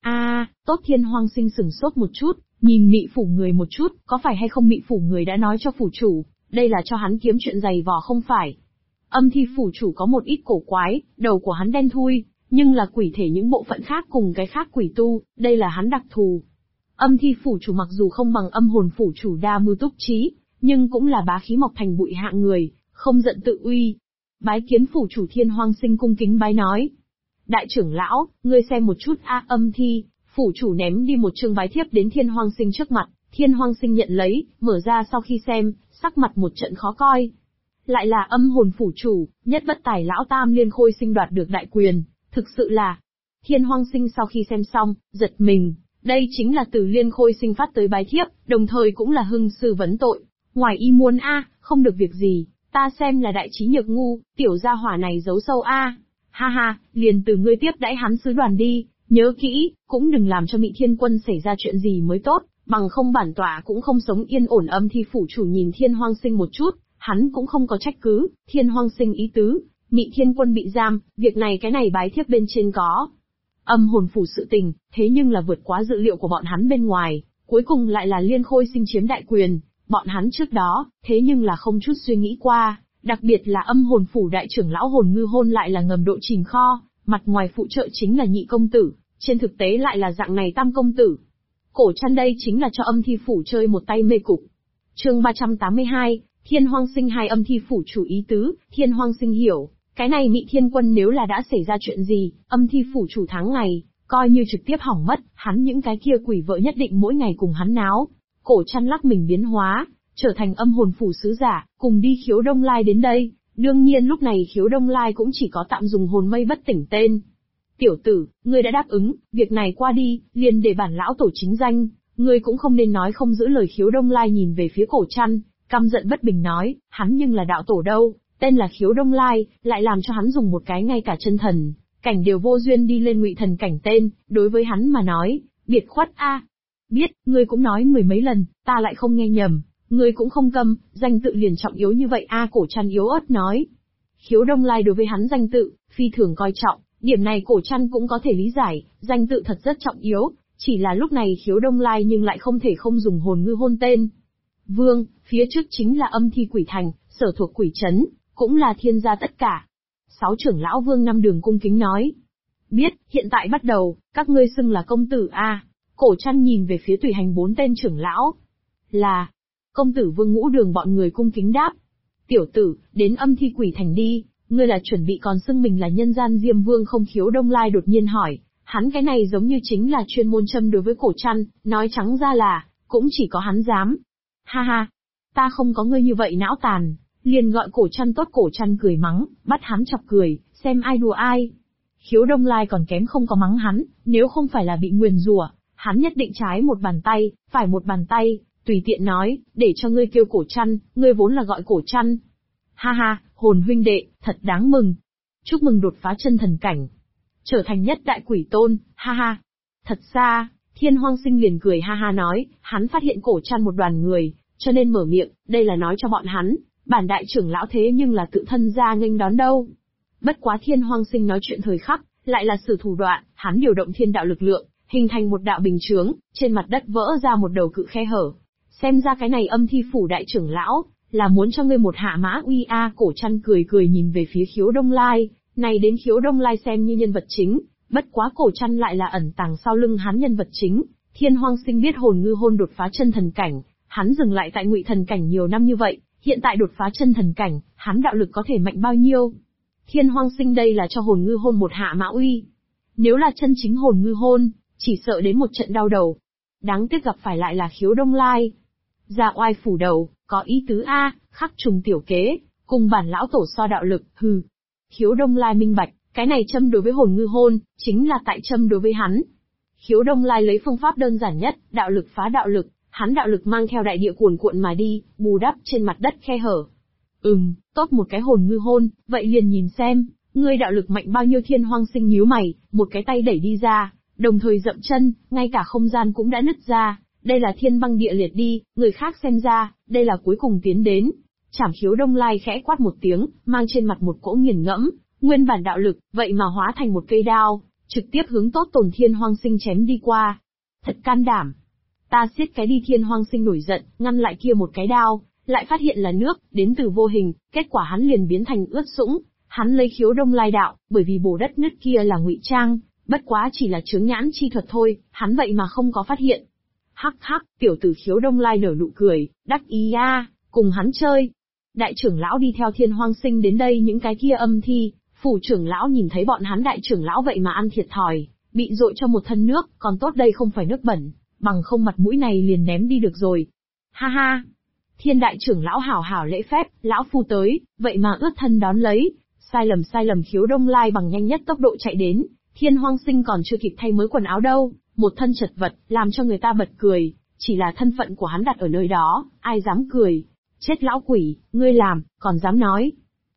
Tốt. Thiên Hoang Sinh sửng sốt một chút, nhìn Mị phủ người một chút, có phải hay không Mị phủ người đã nói cho phủ chủ, đây là cho hắn kiếm chuyện giày vò không phải. Âm thi phủ chủ có một ít cổ quái, đầu của hắn đen thui, nhưng là quỷ thể những bộ phận khác cùng cái khác quỷ tu, đây là hắn đặc thù. Âm thi phủ chủ mặc dù không bằng âm hồn phủ chủ đa mưu túc trí, nhưng cũng là bá khí mọc thành bụi hạng người, không giận tự uy. Bái kiến phủ chủ Thiên Hoang Sinh cung kính bái nói. Đại trưởng lão, ngươi xem một chút âm thi, phủ chủ ném đi một chương bái thiếp đến Thiên Hoang Sinh trước mặt, Thiên Hoang Sinh nhận lấy, mở ra sau khi xem, sắc mặt một trận khó coi. Lại là âm hồn phủ chủ, nhất bất tài lão tam Liên Khôi Sinh đoạt được đại quyền, thực sự là. Thiên Hoang Sinh sau khi xem xong, giật mình, đây chính là từ Liên Khôi Sinh phát tới bái thiếp, đồng thời cũng là hưng sư vấn tội. Ngoài ý muốn không được việc gì, ta xem là đại trí nhược ngu, tiểu gia hỏa này giấu sâu Ha ha, liền từ ngươi tiếp đãi hắn sứ đoàn đi, nhớ kỹ, cũng đừng làm cho Mị Thiên Quân xảy ra chuyện gì mới tốt, bằng không bản tọa cũng không sống yên ổn. Âm thi phủ chủ nhìn Thiên Hoang Sinh một chút, hắn cũng không có trách cứ, Thiên Hoang Sinh ý tứ, Mị Thiên Quân bị giam, việc này cái này bái thiếp bên trên có. Âm hồn phủ sự tình, thế nhưng là vượt quá dự liệu của bọn hắn bên ngoài, cuối cùng lại là Liên Khôi Sinh chiếm đại quyền, bọn hắn trước đó, thế nhưng là không chút suy nghĩ qua, đặc biệt là âm hồn phủ đại trưởng lão Hồn Ngư Hôn lại là ngầm độ chìm kho, mặt ngoài phụ trợ chính là nhị công tử, trên thực tế lại là dạng này tam công tử. Cổ Trăn đây chính là cho âm thi phủ chơi một tay mê cục. Chương 382, Thiên Hoang Sinh hai âm thi phủ chủ ý tứ, Thiên Hoang Sinh hiểu, cái này Mị Thiên Quân nếu là đã xảy ra chuyện gì, âm thi phủ chủ tháng ngày, coi như trực tiếp hỏng mất, hắn những cái kia quỷ vợ nhất định mỗi ngày cùng hắn náo. Cổ Trăn lắc mình biến hóa, trở thành âm hồn phủ sứ giả, cùng đi Khiếu Đông Lai đến đây. Đương nhiên lúc này Khiếu Đông Lai cũng chỉ có tạm dùng hồn mây bất tỉnh tên. Tiểu tử, ngươi đã đáp ứng, việc này qua đi, liền để bản lão tổ chính danh, ngươi cũng không nên nói không giữ lời. Khiếu Đông Lai nhìn về phía Cổ Trăn, căm giận bất bình nói, hắn nhưng là đạo tổ đâu, tên là Khiếu Đông Lai, lại làm cho hắn dùng một cái ngay cả chân thần cảnh đều vô duyên đi lên ngụy thần cảnh tên, đối với hắn mà nói, biệt khuất Biết, ngươi cũng nói mười mấy lần, ta lại không nghe nhầm, ngươi cũng không câm, danh tự liền trọng yếu như vậy Cổ Trăn yếu ớt nói. Khiếu Đông Lai đối với hắn danh tự, phi thường coi trọng, điểm này Cổ Trăn cũng có thể lý giải, danh tự thật rất trọng yếu, chỉ là lúc này Khiếu Đông Lai nhưng lại không thể không dùng Hồn Ngư Hôn tên. Vương, phía trước chính là âm thi quỷ thành, sở thuộc quỷ trấn, cũng là thiên gia tất cả. Sáu trưởng lão Vương Năm Đường cung kính nói. Biết, hiện tại bắt đầu, các ngươi xưng là công tử Cổ Trăn nhìn về phía tùy hành bốn tên trưởng lão. Là, công tử Vương Ngũ Đường bọn người cung kính đáp. Tiểu tử, đến âm thi quỷ thành đi, ngươi là chuẩn bị còn xưng mình là nhân gian Diêm Vương không? Khiếu Đông Lai đột nhiên hỏi, hắn cái này giống như chính là chuyên môn châm đối với Cổ Trăn, nói trắng ra là, cũng chỉ có hắn dám. Ha ha, ta không có ngươi như vậy não tàn, liền gọi Cổ Trăn tốt. Cổ Trăn cười mắng, bắt hắn chọc cười, xem ai đùa ai. Khiếu Đông Lai còn kém không có mắng hắn, nếu không phải là bị nguyền rủa, hắn nhất định trái một bàn tay, phải một bàn tay, tùy tiện nói, để cho ngươi kêu Cổ Trăn, ngươi vốn là gọi Cổ Trăn. Ha ha, Hồn huynh đệ, thật đáng mừng. Chúc mừng đột phá chân thần cảnh, trở thành nhất đại quỷ tôn, ha ha. Thật xa, Thiên Hoang Sinh liền cười ha ha nói, hắn phát hiện Cổ Trăn một đoàn người, cho nên mở miệng, đây là nói cho bọn hắn, bản đại trưởng lão thế nhưng là tự thân ra nghênh đón đâu. Bất quá Thiên Hoang Sinh nói chuyện thời khắc, lại là sử thủ đoạn, hắn điều động thiên đạo lực lượng, hình thành một đạo bình chướng, trên mặt đất vỡ ra một đầu cự khe hở. Xem ra cái này âm thi phủ đại trưởng lão, là muốn cho ngươi một hạ mã uy Cổ Trăn cười cười nhìn về phía Khiếu Đông Lai, này đến Khiếu Đông Lai xem như nhân vật chính, bất quá Cổ Trăn lại là ẩn tàng sau lưng hắn nhân vật chính. Thiên Hoang Sinh biết Hồn Ngư Hôn đột phá chân thần cảnh, hắn dừng lại tại ngụy thần cảnh nhiều năm như vậy, hiện tại đột phá chân thần cảnh, hắn đạo lực có thể mạnh bao nhiêu? Thiên Hoang Sinh đây là cho Hồn Ngư Hôn một hạ mã uy. Nếu là chân chính Hồn Ngư Hôn, chỉ sợ đến một trận đau đầu. Đáng tiếc gặp phải lại là Khiếu Đông Lai. Dạ oai phủ đầu, có ý tứ khắc trùng tiểu kế, cùng bản lão tổ so đạo lực, hừ. Khiếu Đông Lai minh bạch, cái này châm đối với Hồn Ngư Hôn, chính là tại châm đối với hắn. Khiếu Đông Lai lấy phương pháp đơn giản nhất, đạo lực phá đạo lực, hắn đạo lực mang theo đại địa cuồn cuộn mà đi, bù đắp trên mặt đất khe hở. Tốt một cái hồn ngư hôn, vậy liền nhìn xem, ngươi đạo lực mạnh bao nhiêu. Thiên Hoang Sinh nhíu mày, một cái tay đẩy đi ra, đồng thời dậm chân, ngay cả không gian cũng đã nứt ra. Đây là thiên băng địa liệt đi, người khác xem ra, đây là cuối cùng tiến đến. Trảm Khiếu Đông Lai khẽ quát một tiếng, mang trên mặt một cỗ nghiền ngẫm, nguyên bản đạo lực, vậy mà hóa thành một cây đao, trực tiếp hướng Tốt Tồn Thiên Hoang Sinh chém đi qua. Thật can đảm. Ta siết cái đi. Thiên Hoang Sinh nổi giận, ngăn lại kia một cái đao, lại phát hiện là nước, đến từ vô hình, kết quả hắn liền biến thành ướt sũng. Hắn lấy Khiếu Đông Lai đạo, bởi vì bổ đất nứt kia là ngụy trang, bất quá chỉ là chướng nhãn chi thuật thôi, hắn vậy mà không có phát hiện. Hắc hắc, tiểu tử Khiếu Đông Lai nở nụ cười, đắc ý a, cùng hắn chơi. Đại trưởng lão đi theo Thiên Hoang Sinh đến đây, những cái kia âm thi, phủ trưởng lão nhìn thấy bọn hắn đại trưởng lão vậy mà ăn thiệt thòi, bị dội cho một thân nước, còn tốt đây không phải nước bẩn, bằng không mặt mũi này liền ném đi được rồi. Ha ha. Thiên đại trưởng lão hảo hảo lễ phép, lão phu tới, vậy mà ướt thân đón lấy. Sai lầm. Khiếu Đông Lai bằng nhanh nhất tốc độ chạy đến, Thiên Hoang Sinh còn chưa kịp thay mới quần áo đâu, một thân chật vật, làm cho người ta bật cười, chỉ là thân phận của hắn đặt ở nơi đó, ai dám cười. Chết lão quỷ, ngươi làm, còn dám nói.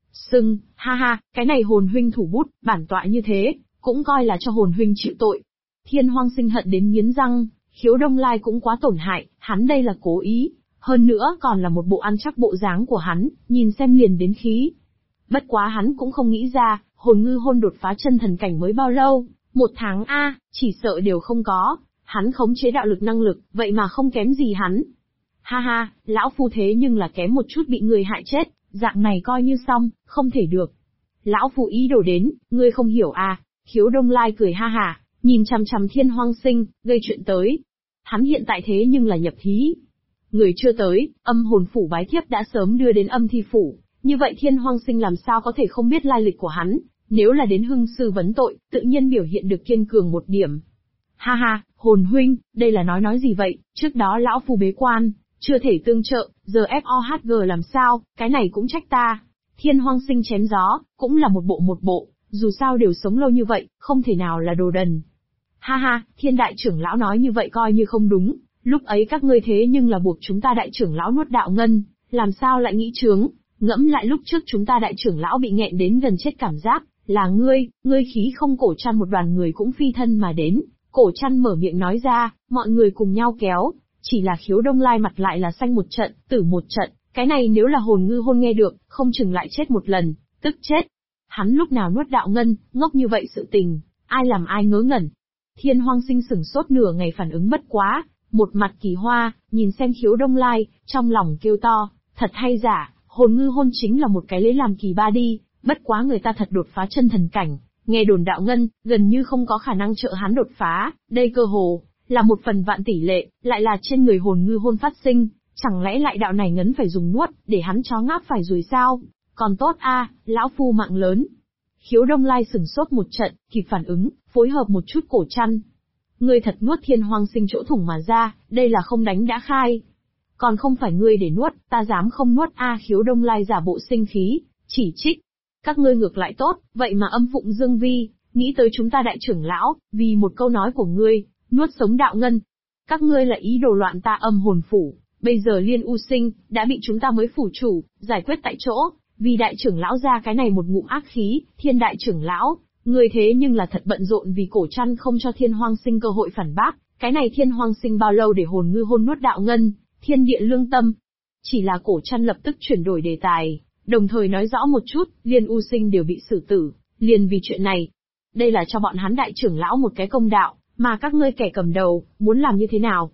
Ha ha, cái này hồn huynh thủ bút, bản tọa như thế, cũng coi là cho hồn huynh chịu tội. Thiên Hoang Sinh hận đến nghiến răng, Khiếu Đông Lai cũng quá tổn hại, hắn đây là cố ý, hơn nữa còn là một bộ ăn chắc bộ dáng của hắn, nhìn xem liền đến khí. Bất quá hắn cũng không nghĩ ra, hồn ngư hôn đột phá chân thần cảnh mới bao lâu, 1 tháng chỉ sợ đều không có, hắn khống chế đạo lực năng lực, vậy mà không kém gì hắn. Ha ha, lão phu thế nhưng là kém một chút bị người hại chết, dạng này coi như xong, không thể được. Lão phu ý đồ đến, ngươi không hiểu à? Khiếu Đông Lai cười ha ha, nhìn chằm chằm Thiên Hoang Sinh, gây chuyện tới. Hắn hiện tại thế nhưng là nhập thí. Người chưa tới, âm hồn phủ bái thiếp đã sớm đưa đến âm thi phủ, như vậy Thiên Hoang Sinh làm sao có thể không biết lai lịch của hắn, nếu là đến hưng sư vấn tội, tự nhiên biểu hiện được kiên cường một điểm. Ha ha, hồn huynh, đây là nói gì vậy, trước đó lão phu bế quan, chưa thể tương trợ, giờ FOHG làm sao, cái này cũng trách ta. Thiên Hoang Sinh chém gió, cũng là một bộ, dù sao đều sống lâu như vậy, không thể nào là đồ đần. Ha ha, Thiên đại trưởng lão nói như vậy coi như không đúng, lúc ấy các ngươi thế nhưng là buộc chúng ta đại trưởng lão nuốt đạo ngân, làm sao lại nghĩ chướng, ngẫm lại lúc trước chúng ta đại trưởng lão bị nghẹn đến gần chết cảm giác, là ngươi khí không cổ chăn, một đoàn người cũng phi thân mà đến, cổ chăn mở miệng nói ra, mọi người cùng nhau kéo, chỉ là Khiếu Đông Lai mặt lại là xanh một trận, tử một trận, cái này nếu là hồn ngư hôn nghe được, không chừng lại chết một lần, tức chết. Hắn lúc nào nuốt đạo ngân, ngốc như vậy sự tình, ai làm ai ngớ ngẩn. Thiên Hoang Sinh sửng sốt nửa ngày phản ứng bất quá, một mặt kỳ hoa, nhìn xem Khiếu Đông Lai, trong lòng kêu to, thật hay giả, hồn ngư hôn chính là một cái lấy làm kỳ ba đi, bất quá người ta thật đột phá chân thần cảnh, nghe đồn đạo ngân, gần như không có khả năng trợ hắn đột phá, đây cơ hồ là 1/1000 tỷ lệ, lại là trên người hồn ngư hôn phát sinh, chẳng lẽ lại đạo này ngấn phải dùng nuốt, để hắn chó ngáp phải rồi sao? Còn tốt lão phu mạng lớn. Khiếu Đông Lai sửng sốt một trận, kịp phản ứng, phối hợp một chút cổ chăn. Ngươi thật nuốt Thiên Hoang Sinh chỗ thủng mà ra, đây là không đánh đã khai. Còn không phải ngươi để nuốt, ta dám không nuốt Khiếu Đông Lai giả bộ sinh khí, chỉ trích. Các ngươi ngược lại tốt, vậy mà âm phụng dương vi, nghĩ tới chúng ta đại trưởng lão, vì một câu nói của ngươi, nuốt sống đạo ngân. Các ngươi là ý đồ loạn ta âm hồn phủ, bây giờ Liên U Sinh, đã bị chúng ta mới phủ chủ, giải quyết tại chỗ, vì đại trưởng lão ra cái này một ngụm ác khí, Thiên đại trưởng lão, ngươi thế nhưng là thật bận rộn vì cổ chăn không cho Thiên Hoang Sinh cơ hội phản bác, cái này Thiên Hoang Sinh bao lâu để hồn ngư hôn nuốt đạo ngân, thiên địa lương tâm. Chỉ là cổ chăn lập tức chuyển đổi đề tài, đồng thời nói rõ một chút, Liên U Sinh đều bị xử tử, liền vì chuyện này. Đây là cho bọn hắn đại trưởng lão một cái công đạo, mà các ngươi kẻ cầm đầu, muốn làm như thế nào?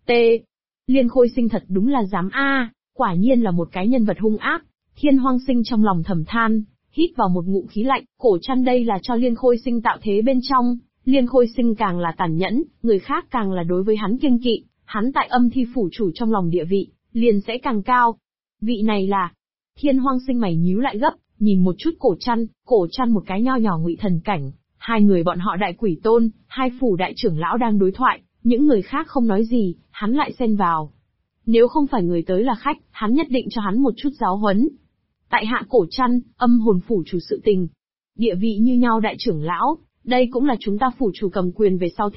Liên Khôi Sinh thật đúng là dám quả nhiên là một cái nhân vật hung ác. Thiên Hoang Sinh trong lòng thầm than, hít vào một ngụm khí lạnh, cổ chăn đây là cho Liên Khôi Sinh tạo thế bên trong, Liên Khôi Sinh càng là tàn nhẫn, người khác càng là đối với hắn kiêng kỵ, hắn tại âm thi phủ chủ trong lòng địa vị, liền sẽ càng cao. Vị này là... Thiên Hoang Sinh mày nhíu lại gấp, nhìn một chút cổ chăn một cái nho nhỏ ngụy thần cảnh, hai người bọn họ đại quỷ tôn, hai phủ đại trưởng lão đang đối thoại, những người khác không nói gì, hắn lại xen vào. Nếu không phải người tới là khách, hắn nhất định cho hắn một chút giáo huấn. Tại hạ cổ chăn, âm hồn phủ chủ sự tình. Địa vị như nhau đại trưởng lão, đây cũng là chúng ta phủ chủ cầm quyền về sau thiết lập,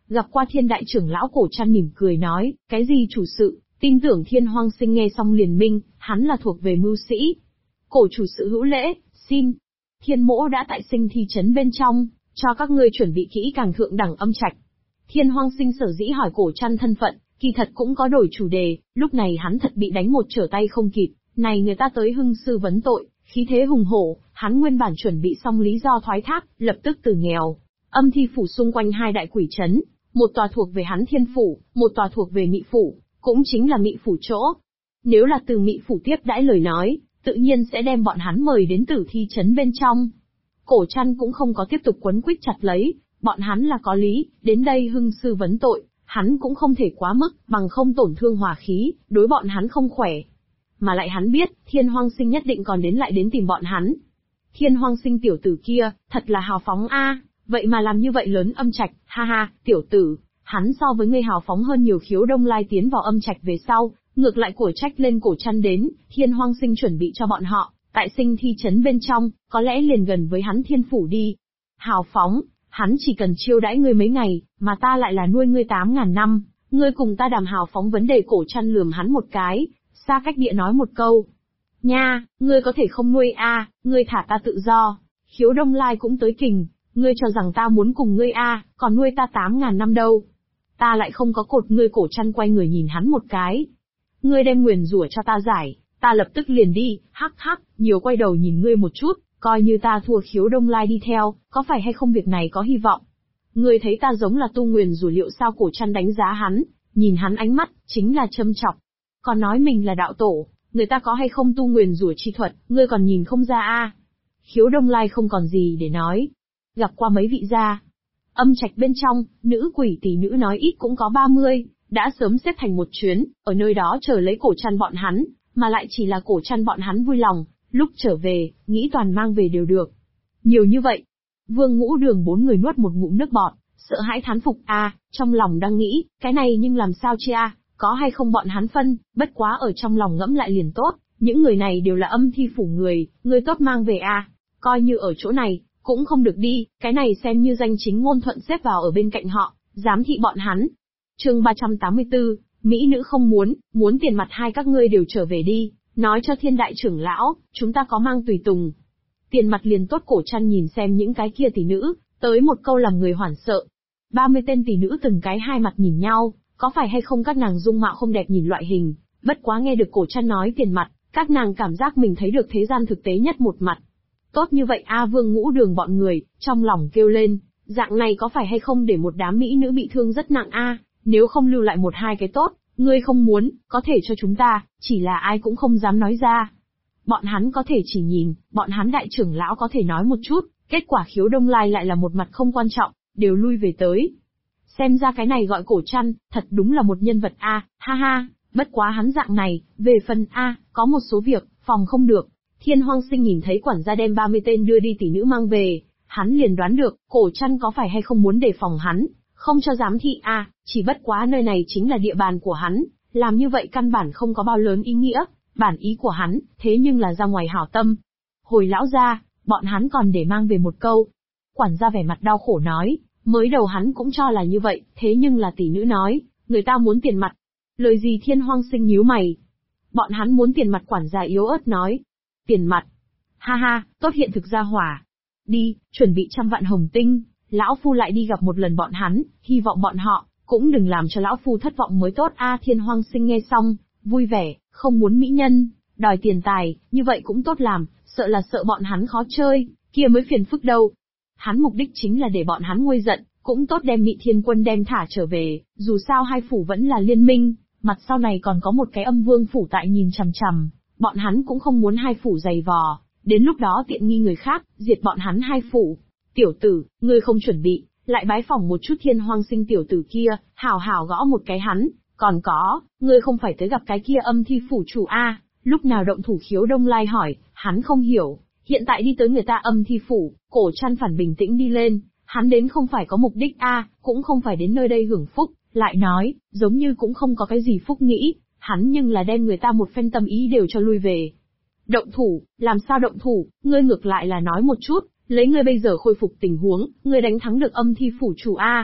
Gặp qua Thiên đại trưởng lão, Cổ Trăn mỉm cười nói, cái gì chủ sự, tin tưởng Thiên Hoang Sinh nghe xong liền minh, hắn là thuộc về mưu sĩ. Cổ chủ sự hữu lễ, xin. Thiên mỗ đã tại Sinh Thi trấn bên trong, cho các ngươi chuẩn bị kỹ càng thượng đẳng âm trạch. Thiên Hoang Sinh sở dĩ hỏi Cổ Trăn thân phận, kỳ thật cũng có đổi chủ đề, lúc này hắn thật bị đánh một trở tay không kịp, này người ta tới hưng sư vấn tội, khí thế hùng hổ, hắn nguyên bản chuẩn bị xong lý do thoái thác, lập tức từ nghèo. Âm thi phủ xung quanh hai đại quỷ trấn, một tòa thuộc về hắn Thiên phủ, một tòa thuộc về Mị phủ, cũng chính là Mị phủ chỗ. Nếu là từ Mị phủ tiếp đãi lời nói, tự nhiên sẽ đem bọn hắn mời đến Tử Thi trấn bên trong. Cổ Trăn cũng không có tiếp tục quấn quýt chặt lấy, bọn hắn là có lý, đến đây hưng sư vấn tội, hắn cũng không thể quá mức, bằng không tổn thương hòa khí, đối bọn hắn không khỏe. Mà lại hắn biết, Thiên Hoang Sinh nhất định còn lại đến tìm bọn hắn. Thiên Hoang Sinh tiểu tử kia, thật là hào phóng a, vậy mà làm như vậy lớn âm trạch, ha ha, tiểu tử, hắn so với ngươi hào phóng hơn nhiều. Khiếu Đông Lai tiến vào âm trạch về sau, ngược lại cổ trách lên Cổ Trăn đến, Thiên Hoang Sinh chuẩn bị cho bọn họ, tại Sinh Thi trấn bên trong, có lẽ liền gần với hắn Thiên phủ đi. Hào phóng, hắn chỉ cần chiêu đãi ngươi mấy ngày, mà ta lại là nuôi ngươi 8.000 năm, ngươi cùng ta đàm hào phóng vấn đề. Cổ Trăn lườm hắn một cái, xa cách địa nói một câu. Nha, ngươi có thể không nuôi a, ngươi thả ta tự do. Khiếu Đông Lai cũng tới kình, ngươi cho rằng ta muốn cùng ngươi a, còn nuôi ta 8.000 năm đâu. Ta lại không có cột ngươi. Cổ Trăn quay người nhìn hắn một cái. Ngươi đem nguyền rủa cho ta giải, ta lập tức liền đi, hắc hắc, nhiều quay đầu nhìn ngươi một chút, coi như ta thua. Khiếu Đông Lai đi theo, có phải hay không việc này có hy vọng? Ngươi thấy ta giống là tu nguyền rủa liệu sao? Cổ Trăn đánh giá hắn, nhìn hắn ánh mắt, chính là châm chọc. Còn nói mình là đạo tổ, người ta có hay không tu nguyền rủa chi thuật, ngươi còn nhìn không ra a? Khiếu Đông Lai không còn gì để nói. Gặp qua mấy vị gia. Âm trạch bên trong, nữ quỷ tỷ nữ nói ít cũng có 30, đã sớm xếp thành một chuyến, ở nơi đó chờ lấy Cổ Trăn bọn hắn, mà lại chỉ là Cổ Trăn bọn hắn vui lòng, lúc trở về, nghĩ toàn mang về đều được. Nhiều như vậy. Vương Ngũ Đường 4 người nuốt một ngụm nước bọt, sợ hãi thán phục trong lòng đang nghĩ, cái này nhưng làm sao chia, có hay không bọn hắn phân, bất quá ở trong lòng ngẫm lại liền tốt, những người này đều là âm thi phủ người tốt mang về coi như ở chỗ này, cũng không được đi, cái này xem như danh chính ngôn thuận xếp vào ở bên cạnh họ, giám thị bọn hắn. Chương 384, mỹ nữ không muốn tiền mặt hai các ngươi đều trở về đi, nói cho Thiên đại trưởng lão, chúng ta có mang tùy tùng. Tiền mặt liền tốt. Cổ Trăn nhìn xem những cái kia tỷ nữ, tới một câu làm người hoảng sợ. 30 tên tỷ nữ từng cái hai mặt nhìn nhau, có phải hay không các nàng dung mạo không đẹp nhìn loại hình, bất quá nghe được Cổ Trăn nói tiền mặt, các nàng cảm giác mình thấy được thế gian thực tế nhất một mặt. Tốt như vậy Vương Ngũ Đường bọn người, trong lòng kêu lên, dạng này có phải hay không để một đám mỹ nữ bị thương rất nặng nếu không lưu lại một hai cái tốt, ngươi không muốn, có thể cho chúng ta, chỉ là ai cũng không dám nói ra. Bọn hắn có thể chỉ nhìn, bọn hắn đại trưởng lão có thể nói một chút, kết quả Khiếu Đông Lai lại là một mặt không quan trọng, đều lui về tới. Xem ra cái này gọi Cổ Trăn, thật đúng là một nhân vật ha ha, bất quá hắn dạng này, về phần có một số việc, phòng không được. Thiên Hoang Sinh nhìn thấy quản gia đem 30 tên đưa đi tỷ nữ mang về, hắn liền đoán được, Cổ Trăn có phải hay không muốn đề phòng hắn, không cho giám thị chỉ bất quá nơi này chính là địa bàn của hắn, làm như vậy căn bản không có bao lớn ý nghĩa, bản ý của hắn, thế nhưng là ra ngoài hảo tâm. Hồi lão gia, bọn hắn còn để mang về một câu. Quản gia vẻ mặt đau khổ nói, mới đầu hắn cũng cho là như vậy, thế nhưng là tỷ nữ nói, người ta muốn tiền mặt. Lời gì? Thiên Hoang Sinh nhíu mày. Bọn hắn muốn tiền mặt. Quản gia yếu ớt nói. Tiền mặt? Ha ha, tốt hiện thực ra hỏa. Đi, chuẩn bị 100 vạn hồng tinh, lão phu lại đi gặp một lần bọn hắn, hy vọng bọn họ, cũng đừng làm cho lão phu thất vọng mới tốt Thiên Hoang Sinh nghe xong, vui vẻ, không muốn mỹ nhân, đòi tiền tài, như vậy cũng tốt làm, sợ là sợ bọn hắn khó chơi, kia mới phiền phức đâu. Hắn mục đích chính là để bọn hắn nguôi giận, cũng tốt đem Mị Thiên Quân đem thả trở về, dù sao hai phủ vẫn là liên minh, mặt sau này còn có một cái Âm Vương phủ tại nhìn chằm chằm, bọn hắn cũng không muốn hai phủ dày vò, đến lúc đó tiện nghi người khác, diệt bọn hắn hai phủ. Tiểu tử, ngươi không chuẩn bị, lại bái phỏng một chút Thiên Hoang Sinh tiểu tử kia, hảo hảo gõ một cái hắn, còn có, ngươi không phải tới gặp cái kia âm thi phủ chủ lúc nào động thủ? Khiếu Đông Lai hỏi, hắn không hiểu, hiện tại đi tới người ta âm thi phủ. Cổ Trăn phản bình tĩnh đi lên, hắn đến không phải có mục đích cũng không phải đến nơi đây hưởng phúc, lại nói, giống như cũng không có cái gì phúc nghĩ, hắn nhưng là đem người ta một phen tâm ý đều cho lui về. Động thủ, làm sao động thủ, ngươi ngược lại là nói một chút, lấy ngươi bây giờ khôi phục tình huống, ngươi đánh thắng được âm thi phủ chủ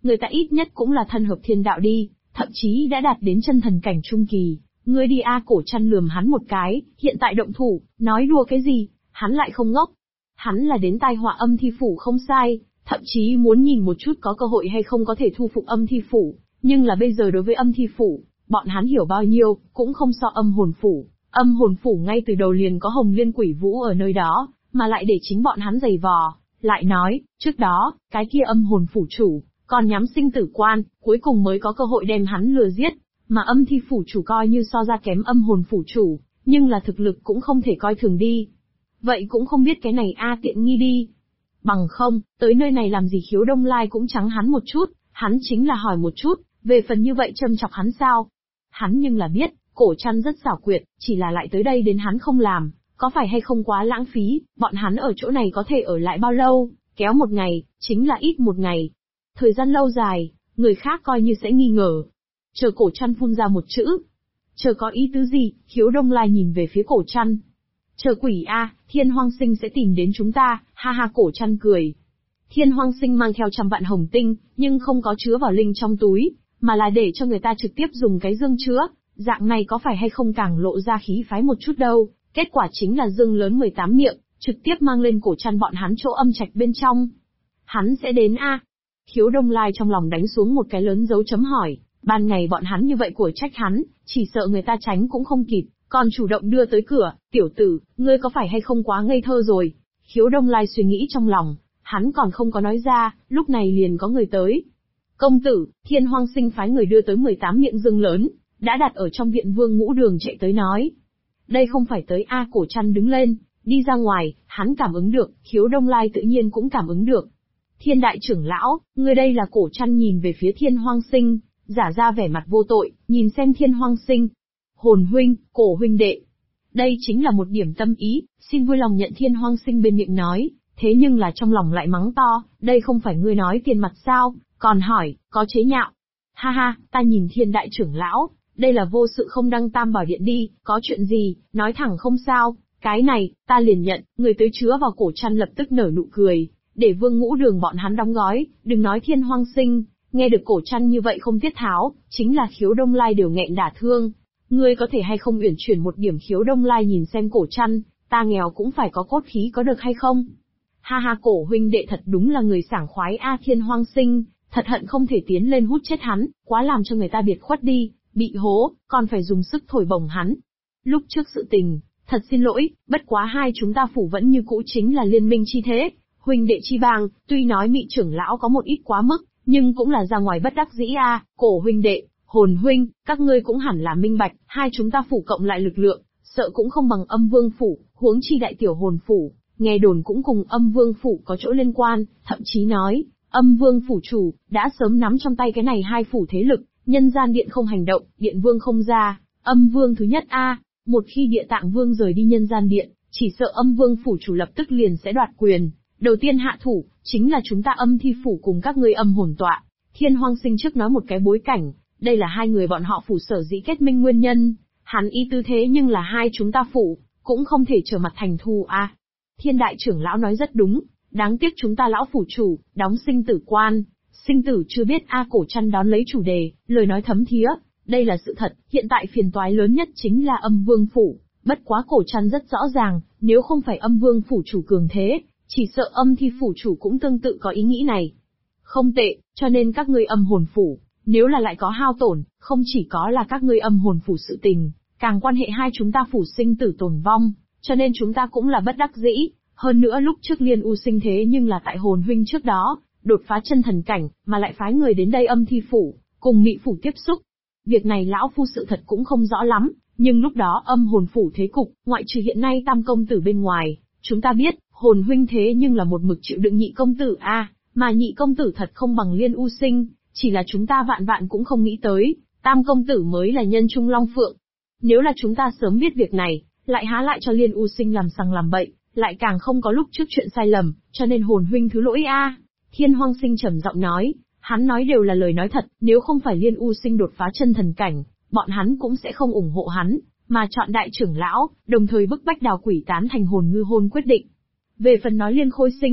người ta ít nhất cũng là thân hợp thiên đạo đi, thậm chí đã đạt đến chân thần cảnh trung kỳ. Ngươi đi a, Cổ Trăn lườm hắn một cái, hiện tại động thủ, nói đùa cái gì, hắn lại không ngốc. Hắn là đến tai họa Âm Thi Phủ không sai, thậm chí muốn nhìn một chút có cơ hội hay không có thể thu phục Âm Thi Phủ, nhưng là bây giờ đối với Âm Thi Phủ, bọn hắn hiểu bao nhiêu, cũng không so Âm Hồn Phủ. Âm Hồn Phủ ngay từ đầu liền có Hồng Liên Quỷ Vũ ở nơi đó, mà lại để chính bọn hắn giày vò. Lại nói, trước đó, cái kia Âm Hồn Phủ chủ, còn nhắm sinh tử quan, cuối cùng mới có cơ hội đem hắn lừa giết. Mà Âm Thi Phủ chủ coi như so ra kém Âm Hồn Phủ chủ, nhưng là thực lực cũng không thể coi thường đi. Vậy cũng không biết cái này a, tiện nghi đi. Bằng không, tới nơi này làm gì Khiếu Đông Lai cũng trắng hắn một chút, hắn chính là hỏi một chút, về phần như vậy châm chọc hắn sao? Hắn nhưng là biết, Cổ Trăn rất xảo quyệt, chỉ là lại tới đây đến hắn không làm, có phải hay không quá lãng phí, bọn hắn ở chỗ này có thể ở lại bao lâu, kéo một ngày, chính là ít một ngày. Thời gian lâu dài, người khác coi như sẽ nghi ngờ. Chờ Cổ Trăn phun ra một chữ. Chờ có ý tứ gì, Khiếu Đông Lai nhìn về phía Cổ Trăn. Chờ quỷ a, Thiên Hoang Sinh sẽ tìm đến chúng ta, ha ha. Cổ Trăn cười. Thiên Hoang Sinh mang theo 100 vạn hồng tinh, nhưng không có chứa vào linh trong túi, mà là để cho người ta trực tiếp dùng cái dương chứa, dạng này có phải hay không càng lộ ra khí phái một chút đâu. Kết quả chính là dương lớn 18 miệng, trực tiếp mang lên Cổ Trăn bọn hắn chỗ âm trạch bên trong. Hắn sẽ đến a? Khiếu Đông Lai trong lòng đánh xuống một cái lớn dấu chấm hỏi, ban ngày bọn hắn như vậy của trách hắn, chỉ sợ người ta tránh cũng không kịp, còn chủ động đưa tới cửa, tiểu tử, ngươi có phải hay không quá ngây thơ rồi? Khiếu Đông Lai suy nghĩ trong lòng, hắn còn không có nói ra, lúc này liền có người tới. Công tử, Thiên Hoang Sinh phái người đưa tới 18 miệng dương lớn, đã đặt ở trong viện Vương Ngũ Đường chạy tới nói. Đây không phải tới a. Cổ Trăn đứng lên, đi ra ngoài, hắn cảm ứng được, Khiếu Đông Lai tự nhiên cũng cảm ứng được. Thiên đại trưởng lão, ngươi đây là? Cổ Trăn nhìn về phía Thiên Hoang Sinh, giả ra vẻ mặt vô tội, nhìn xem Thiên Hoang Sinh. Hồn huynh, Cổ huynh đệ. Đây chính là một điểm tâm ý, xin vui lòng nhận. Thiên Hoang Sinh bên miệng nói, thế nhưng là trong lòng lại mắng to, đây không phải ngươi nói tiền mặt sao, còn hỏi, có chế nhạo. Ha ha, ta nhìn Thiên đại trưởng lão, đây là vô sự không đăng Tam Bảo Điện đi, có chuyện gì, nói thẳng không sao, cái này, ta liền nhận. Người tới chứa vào. Cổ Trăn lập tức nở nụ cười, để Vương Ngũ Đường bọn hắn đóng gói, đừng nói Thiên Hoang Sinh, nghe được Cổ Trăn như vậy không tiết tháo, chính là Khiếu Đông Lai đều nghẹn đả thương. Ngươi có thể hay không uyển chuyển một điểm? Khiếu Đông Lai nhìn xem Cổ Trăn, ta nghèo cũng phải có cốt khí có được hay không? Ha ha, Cổ huynh đệ thật đúng là người sảng khoái a. Thiên Hoang Sinh, thật hận không thể tiến lên hút chết hắn, quá làm cho người ta biệt khuất đi, bị hố, còn phải dùng sức thổi bổng hắn. Lúc trước sự tình, thật xin lỗi, bất quá hai chúng ta phủ vẫn như cũ chính là liên minh chi thế, huynh đệ chi bang, tuy nói Mị trưởng lão có một ít quá mức, nhưng cũng là ra ngoài bất đắc dĩ a. Cổ huynh đệ, Hồn huynh, các ngươi cũng hẳn là minh bạch, hai chúng ta phủ cộng lại lực lượng, sợ cũng không bằng Âm Vương phủ, huống chi đại tiểu Hồn phủ, nghe đồn cũng cùng Âm Vương phủ có chỗ liên quan, thậm chí nói, Âm Vương phủ chủ đã sớm nắm trong tay cái này hai phủ thế lực. Nhân gian điện không hành động, điện vương không ra, Âm Vương thứ nhất a. Một khi Địa Tạng Vương rời đi nhân gian điện, chỉ sợ Âm Vương phủ chủ lập tức liền sẽ đoạt quyền. Đầu tiên hạ thủ, chính là chúng ta Âm Thi phủ cùng các ngươi Âm Hồn tọa. Thiên Hoang Sinh trước nói một cái bối cảnh, đây là hai người bọn họ phủ sở dĩ kết minh nguyên nhân. Hắn ý tư thế nhưng là hai chúng ta phủ, cũng không thể trở mặt thành thù a. Thiên đại trưởng lão nói rất đúng, đáng tiếc chúng ta lão phủ chủ, đóng sinh tử quan. Sinh tử chưa biết a. Cổ Trăn đón lấy chủ đề, lời nói thấm thía, đây là sự thật, hiện tại phiền toái lớn nhất chính là Âm Vương phủ, bất quá Cổ Trăn rất rõ ràng, nếu không phải Âm Vương phủ chủ cường thế, chỉ sợ Âm Thi phủ chủ cũng tương tự có ý nghĩ này. Không tệ, cho nên các ngươi Âm Hồn phủ, nếu là lại có hao tổn, không chỉ có là các ngươi Âm Hồn phủ sự tình, càng quan hệ hai chúng ta phủ sinh tử tồn vong, cho nên chúng ta cũng là bất đắc dĩ, hơn nữa lúc trước Liên U sinh thế nhưng là tại Hồn huynh trước đó. Đột phá chân thần cảnh, mà lại phái người đến đây Âm Thi phủ, cùng Mị phủ tiếp xúc. Việc này lão phu sự thật cũng không rõ lắm, nhưng lúc đó Âm Hồn phủ thế cục, ngoại trừ hiện nay Tam công tử bên ngoài, chúng ta biết, Hồn huynh thế nhưng là một mực chịu đựng Nhị công tử a, mà Nhị công tử thật không bằng Liên U sinh, chỉ là chúng ta vạn vạn cũng không nghĩ tới, Tam công tử mới là nhân trung long phượng. Nếu là chúng ta sớm biết việc này, lại há lại cho Liên U sinh làm sằng làm bậy, lại càng không có lúc trước chuyện sai lầm, cho nên Hồn huynh thứ lỗi a. Thiên Hoang Sinh trầm giọng nói, hắn nói đều là lời nói thật, nếu không phải Liên U sinh đột phá chân thần cảnh, bọn hắn cũng sẽ không ủng hộ hắn, mà chọn đại trưởng lão, đồng thời bức bách Đào Quỷ tán thành Hồn Ngư hôn quyết định. Về phần nói Liên Khôi Sinh,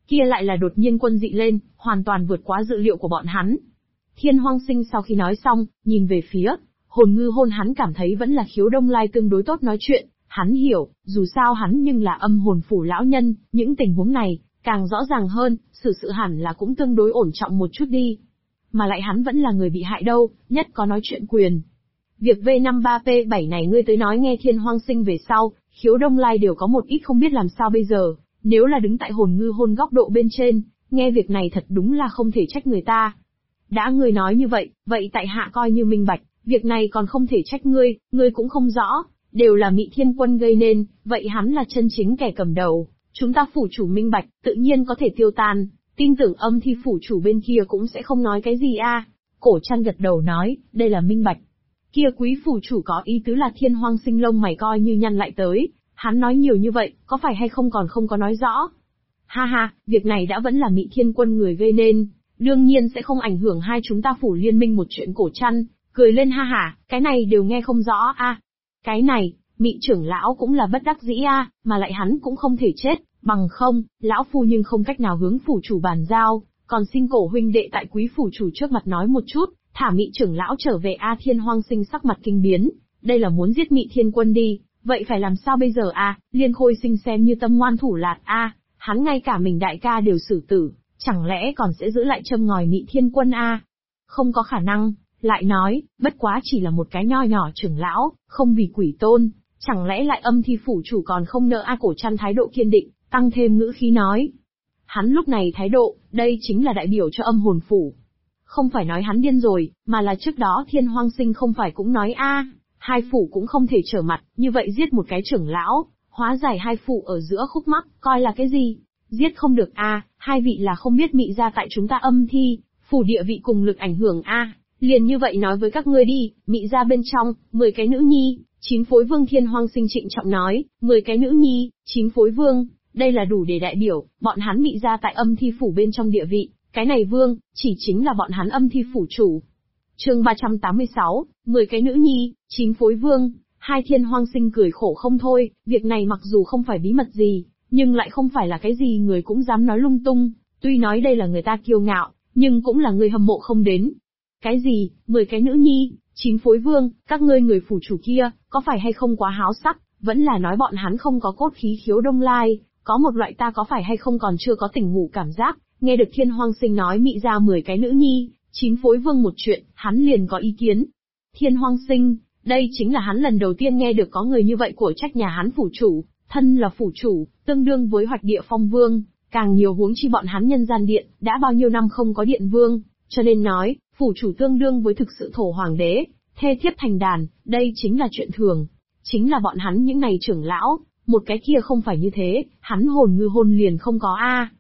kia lại là đột nhiên quân dị lên, hoàn toàn vượt quá dự liệu của bọn hắn. Thiên Hoang Sinh sau khi nói xong, nhìn về phía Hồn Ngư Hôn, hắn cảm thấy vẫn là Khiếu Đông Lai tương đối tốt nói chuyện, hắn hiểu, dù sao hắn nhưng là âm hồn phủ lão nhân, những tình huống này, càng rõ ràng hơn, sự hẳn là cũng tương đối ổn trọng một chút đi. Mà lại hắn vẫn là người bị hại đâu, nhất có nói chuyện quyền. Việc V53P7 này ngươi tới nói nghe Thiên Hoang Sinh về sau, Khiếu Đông Lai đều có một ít không biết làm sao bây giờ, nếu là đứng tại Hồn Ngư Hôn góc độ bên trên, nghe việc này thật đúng là không thể trách người ta. Đã ngươi nói như vậy, vậy tại hạ coi như minh bạch, việc này còn không thể trách ngươi cũng không rõ, đều là Mị Thiên Quân gây nên, vậy hắn là chân chính kẻ cầm đầu, chúng ta phủ chủ minh bạch, tự nhiên có thể tiêu tan, tin tưởng Âm Thi phủ chủ bên kia cũng sẽ không nói cái gì a. Cổ Trăn gật đầu nói, đây là minh bạch. Kia quý phủ chủ có ý tứ là Thiên Hoang Sinh lông mày coi như nhăn lại tới, hắn nói nhiều như vậy, có phải hay không còn không có nói rõ. Ha ha, việc này đã vẫn là Mị Thiên Quân người gây nên, đương nhiên sẽ không ảnh hưởng hai chúng ta phủ liên minh một chuyện. Cổ Trăn cười lên ha hả, cái này đều nghe không rõ a. Cái này, Mị trưởng lão cũng là bất đắc dĩ a, mà lại hắn cũng không thể chết, bằng không, lão phu nhưng không cách nào hướng phủ chủ bàn giao, còn xin cổ huynh đệ tại quý phủ chủ trước mặt nói một chút, thả Mị trưởng lão trở về a. Thiên Hoang Sinh sắc mặt kinh biến, đây là muốn giết Mị Thiên Quân đi, vậy phải làm sao bây giờ a? Liên Khôi Sinh xem như tâm ngoan thủ lạt a, hắn ngay cả mình đại ca đều xử tử, chẳng lẽ còn sẽ giữ lại châm ngòi Mị Thiên Quân a? Không có khả năng. Lại nói, bất quá chỉ là một cái nho nhỏ trưởng lão, không vì quỷ tôn, chẳng lẽ lại Âm Thi phủ chủ còn không nỡ a? Cổ Trăn thái độ kiên định, tăng thêm ngữ khí nói. Hắn lúc này thái độ, đây chính là đại biểu cho âm hồn phủ. Không phải nói hắn điên rồi, mà là trước đó Thiên Hoang Sinh không phải cũng nói a, hai phủ cũng không thể trở mặt, như vậy giết một cái trưởng lão, hóa giải hai phủ ở giữa khúc mắc, coi là cái gì? Giết không được a, hai vị là không biết Mị gia tại chúng ta Âm Thi phủ địa vị cùng lực ảnh hưởng a. Liền như vậy nói với các ngươi đi, Mị gia bên trong, 10 cái nữ nhi, 9 phối vương. Thiên Hoang Sinh trịnh trọng nói, 10 cái nữ nhi, 9 phối vương, đây là đủ để đại biểu, bọn hắn Mị gia tại Âm Thi phủ bên trong địa vị, cái này vương, chỉ chính là bọn hắn Âm Thi phủ chủ. Chương 386, 10 cái nữ nhi, 9 phối vương, hai. Thiên Hoang Sinh cười khổ không thôi, việc này mặc dù không phải bí mật gì, nhưng lại không phải là cái gì người cũng dám nói lung tung, tuy nói đây là người ta kiêu ngạo, nhưng cũng là người hâm mộ không đến. Cái gì, 10 cái nữ nhi, 9 phối vương, các ngươi người phủ chủ kia, có phải hay không quá háo sắc, vẫn là nói bọn hắn không có cốt khí Khiếu Đông Lai, có một loại ta có phải hay không còn chưa có tỉnh ngủ cảm giác, nghe được Thiên Hoang Sinh nói Mị gia 10 cái nữ nhi, 9 phối vương một chuyện, hắn liền có ý kiến. Thiên Hoang Sinh, đây chính là hắn lần đầu tiên nghe được có người như vậy của trách nhà hắn phủ chủ, thân là phủ chủ, tương đương với Hoạch Địa Phong Vương, càng nhiều huống chi bọn hắn Nhân Gian Điện, đã bao nhiêu năm không có điện vương, cho nên nói, phủ chủ tương đương với thực sự thổ hoàng đế, thê thiếp thành đàn, đây chính là chuyện thường. Chính là bọn hắn những này trưởng lão, một cái kia không phải như thế, hắn Hồn Ngư Hôn liền không có a.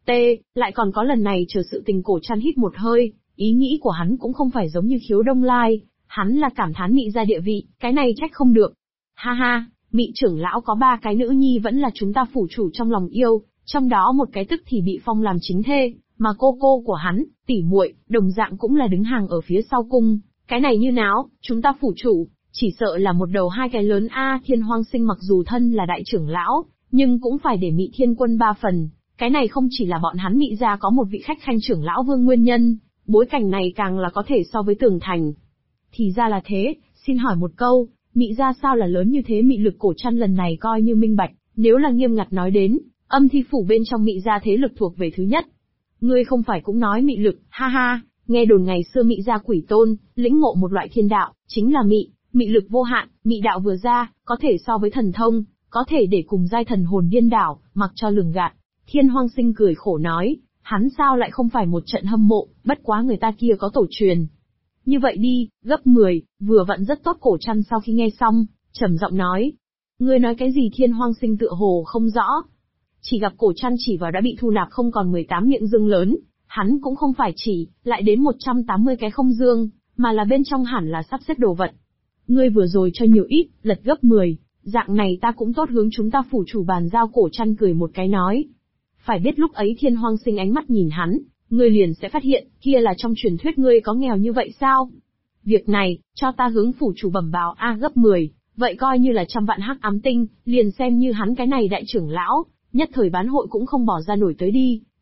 Lại còn có lần này chờ sự tình. Cổ Trăn hít một hơi, ý nghĩ của hắn cũng không phải giống như Khiếu Đông Lai, hắn là cảm thán Mị gia địa vị, cái này trách không được. Ha ha, Mị trưởng lão có 3 cái nữ nhi vẫn là chúng ta phủ chủ trong lòng yêu, trong đó một cái tức thì bị phong làm chính thê, mà cô của hắn, tỷ muội, đồng dạng cũng là đứng hàng ở phía sau cung, cái này như nào, chúng ta phủ chủ, chỉ sợ là một đầu 2 cái lớn a. Thiên Hoang Sinh mặc dù thân là đại trưởng lão, nhưng cũng phải để Mị Thiên Quân 3 phần, cái này không chỉ là bọn hắn Mị gia có một vị khách khanh trưởng lão vương nguyên nhân, bối cảnh này càng là có thể so với tường thành. Thì ra là thế, xin hỏi một câu, Mị gia sao là lớn như thế? Mị lực. Cổ Trăn lần này coi như minh bạch, nếu là nghiêm ngặt nói đến, Âm Thi phủ bên trong Mị gia thế lực thuộc về thứ nhất. Ngươi không phải cũng nói mị lực, ha ha, nghe đồn ngày xưa Mị gia quỷ tôn, lĩnh ngộ một loại thiên đạo, chính là mị lực vô hạn, mị đạo vừa ra, có thể so với thần thông, có thể để cùng giai thần hồn điên đảo, mặc cho lường gạt. Thiên Hoang Sinh cười khổ nói, hắn sao lại không phải một trận hâm mộ, bất quá người ta kia có tổ truyền. Như vậy đi, gấp 10, vừa vặn rất tốt. Cổ Trăn sau khi nghe xong, trầm giọng nói. Ngươi nói cái gì? Thiên Hoang Sinh tựa hồ không rõ. Chỉ gặp Cổ Trăn chỉ vào đã bị thu nạp không còn 18 miệng dương lớn, hắn cũng không phải chỉ, lại đến 180 cái không dương, mà là bên trong hẳn là sắp xếp đồ vật. Ngươi vừa rồi cho nhiều ít, lật gấp 10, dạng này ta cũng tốt hướng chúng ta phủ chủ bàn giao. Cổ Trăn cười một cái nói. Phải biết lúc ấy Thiên Hoang Sinh ánh mắt nhìn hắn, ngươi liền sẽ phát hiện, kia là trong truyền thuyết ngươi có nghèo như vậy sao? Việc này, cho ta hướng phủ chủ bẩm báo a. Gấp 10, vậy coi như là 100 vạn hắc ám tinh, liền xem như hắn cái này đại trưởng lão, nhất thời bán hội cũng không bỏ ra nổi tới đi,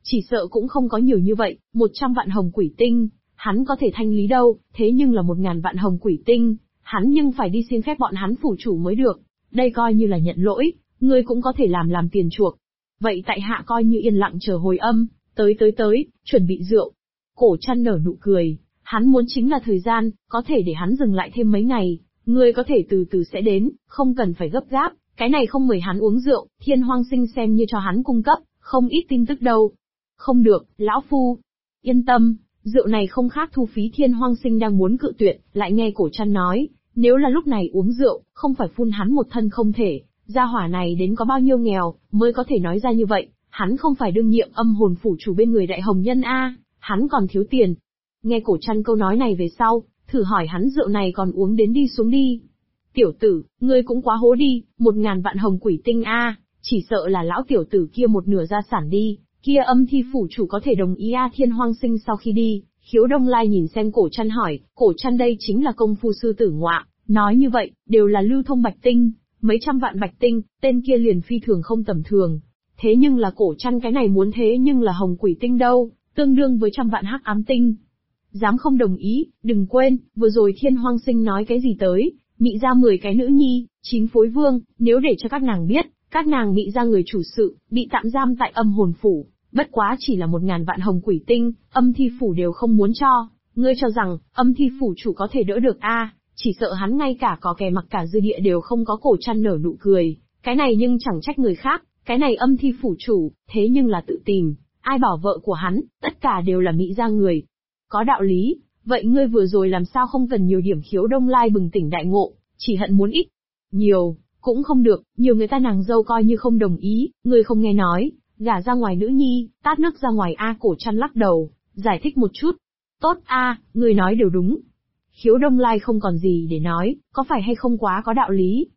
Chỉ sợ cũng không có nhiều như vậy, 100 vạn hồng quỷ tinh, hắn có thể thanh lý đâu, thế nhưng là 1000 vạn hồng quỷ tinh, hắn nhưng phải đi xin phép bọn hắn phủ chủ mới được. Đây coi như là nhận lỗi, ngươi cũng có thể làm tiền chuộc. Vậy tại hạ coi như yên lặng chờ hồi âm, tới, chuẩn bị rượu. Cổ Trăn nở nụ cười, hắn muốn chính là thời gian, có thể để hắn dừng lại thêm mấy ngày, ngươi có thể từ từ sẽ đến, không cần phải gấp gáp, cái này không mời hắn uống rượu, Thiên Hoang Sinh xem như cho hắn cung cấp, không ít tin tức đâu. Không được, lão phu. Yên tâm, rượu này không khác thu phí. Thiên Hoang Sinh đang muốn cự tuyệt, lại nghe Cổ Trăn nói, nếu là lúc này uống rượu, không phải phun hắn một thân không thể, gia hỏa này đến có bao nhiêu nghèo, mới có thể nói ra như vậy, hắn không phải đương nhiệm âm hồn phủ chủ bên người đại hồng nhân a, hắn còn thiếu tiền. Nghe Cổ Trăn câu nói này về sau, thử hỏi hắn rượu này còn uống đến đi xuống đi. Tiểu tử, ngươi cũng quá hố đi, 1000 vạn hồng quỷ tinh a, chỉ sợ là lão tiểu tử kia một nửa gia sản đi, kia âm thi phủ chủ có thể đồng ý a. Thiên Hoang Sinh sau khi đi, Khiếu Đông Lai nhìn xem Cổ Trăn hỏi, Cổ Trăn đây chính là công phu sư tử ngoạ, nói như vậy, đều là lưu thông bạch tinh, mấy trăm vạn bạch tinh, tên kia liền phi thường không tầm thường. Thế nhưng là Cổ Trăn cái này muốn thế nhưng là hồng quỷ tinh đâu, tương đương với 100 vạn hắc ám tinh. Dám không đồng ý, đừng quên, vừa rồi Thiên Hoang Sinh nói cái gì tới, Mị ra 10 cái nữ nhi, 9 phối vương, nếu để cho các nàng biết, các nàng Mị ra người chủ sự, bị tạm giam tại âm hồn phủ, bất quá chỉ là 1000 vạn hồng quỷ tinh, âm thi phủ đều không muốn cho, ngươi cho rằng, âm thi phủ chủ có thể đỡ được a? Chỉ sợ hắn ngay cả có kẻ mặc cả dư địa đều không có. Cổ Trăn nở nụ cười, cái này nhưng chẳng trách người khác, cái này âm thi phủ chủ, thế nhưng là tự tìm, ai bảo vợ của hắn, tất cả đều là Mị ra người. Có đạo lý, vậy ngươi vừa rồi làm sao không cần nhiều điểm? Khiếu Đông Lai bừng tỉnh đại ngộ, chỉ hận muốn ít. Nhiều, cũng không được, nhiều người ta nàng dâu coi như không đồng ý, ngươi không nghe nói, gả ra ngoài nữ nhi, tát nước ra ngoài a. Cổ Trăn lắc đầu, giải thích một chút. Tốt a, ngươi nói đều đúng. Khiếu Đông Lai không còn gì để nói, có phải hay không quá có đạo lý.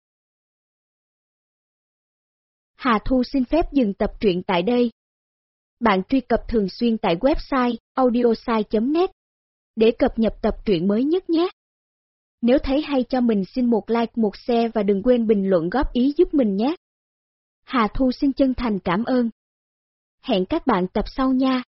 Hà Thu xin phép dừng tập truyện tại đây. Bạn truy cập thường xuyên tại website audiosai.net để cập nhật tập truyện mới nhất nhé. Nếu thấy hay cho mình xin một like, một share và đừng quên bình luận góp ý giúp mình nhé. Hà Thu xin chân thành cảm ơn. Hẹn các bạn tập sau nha.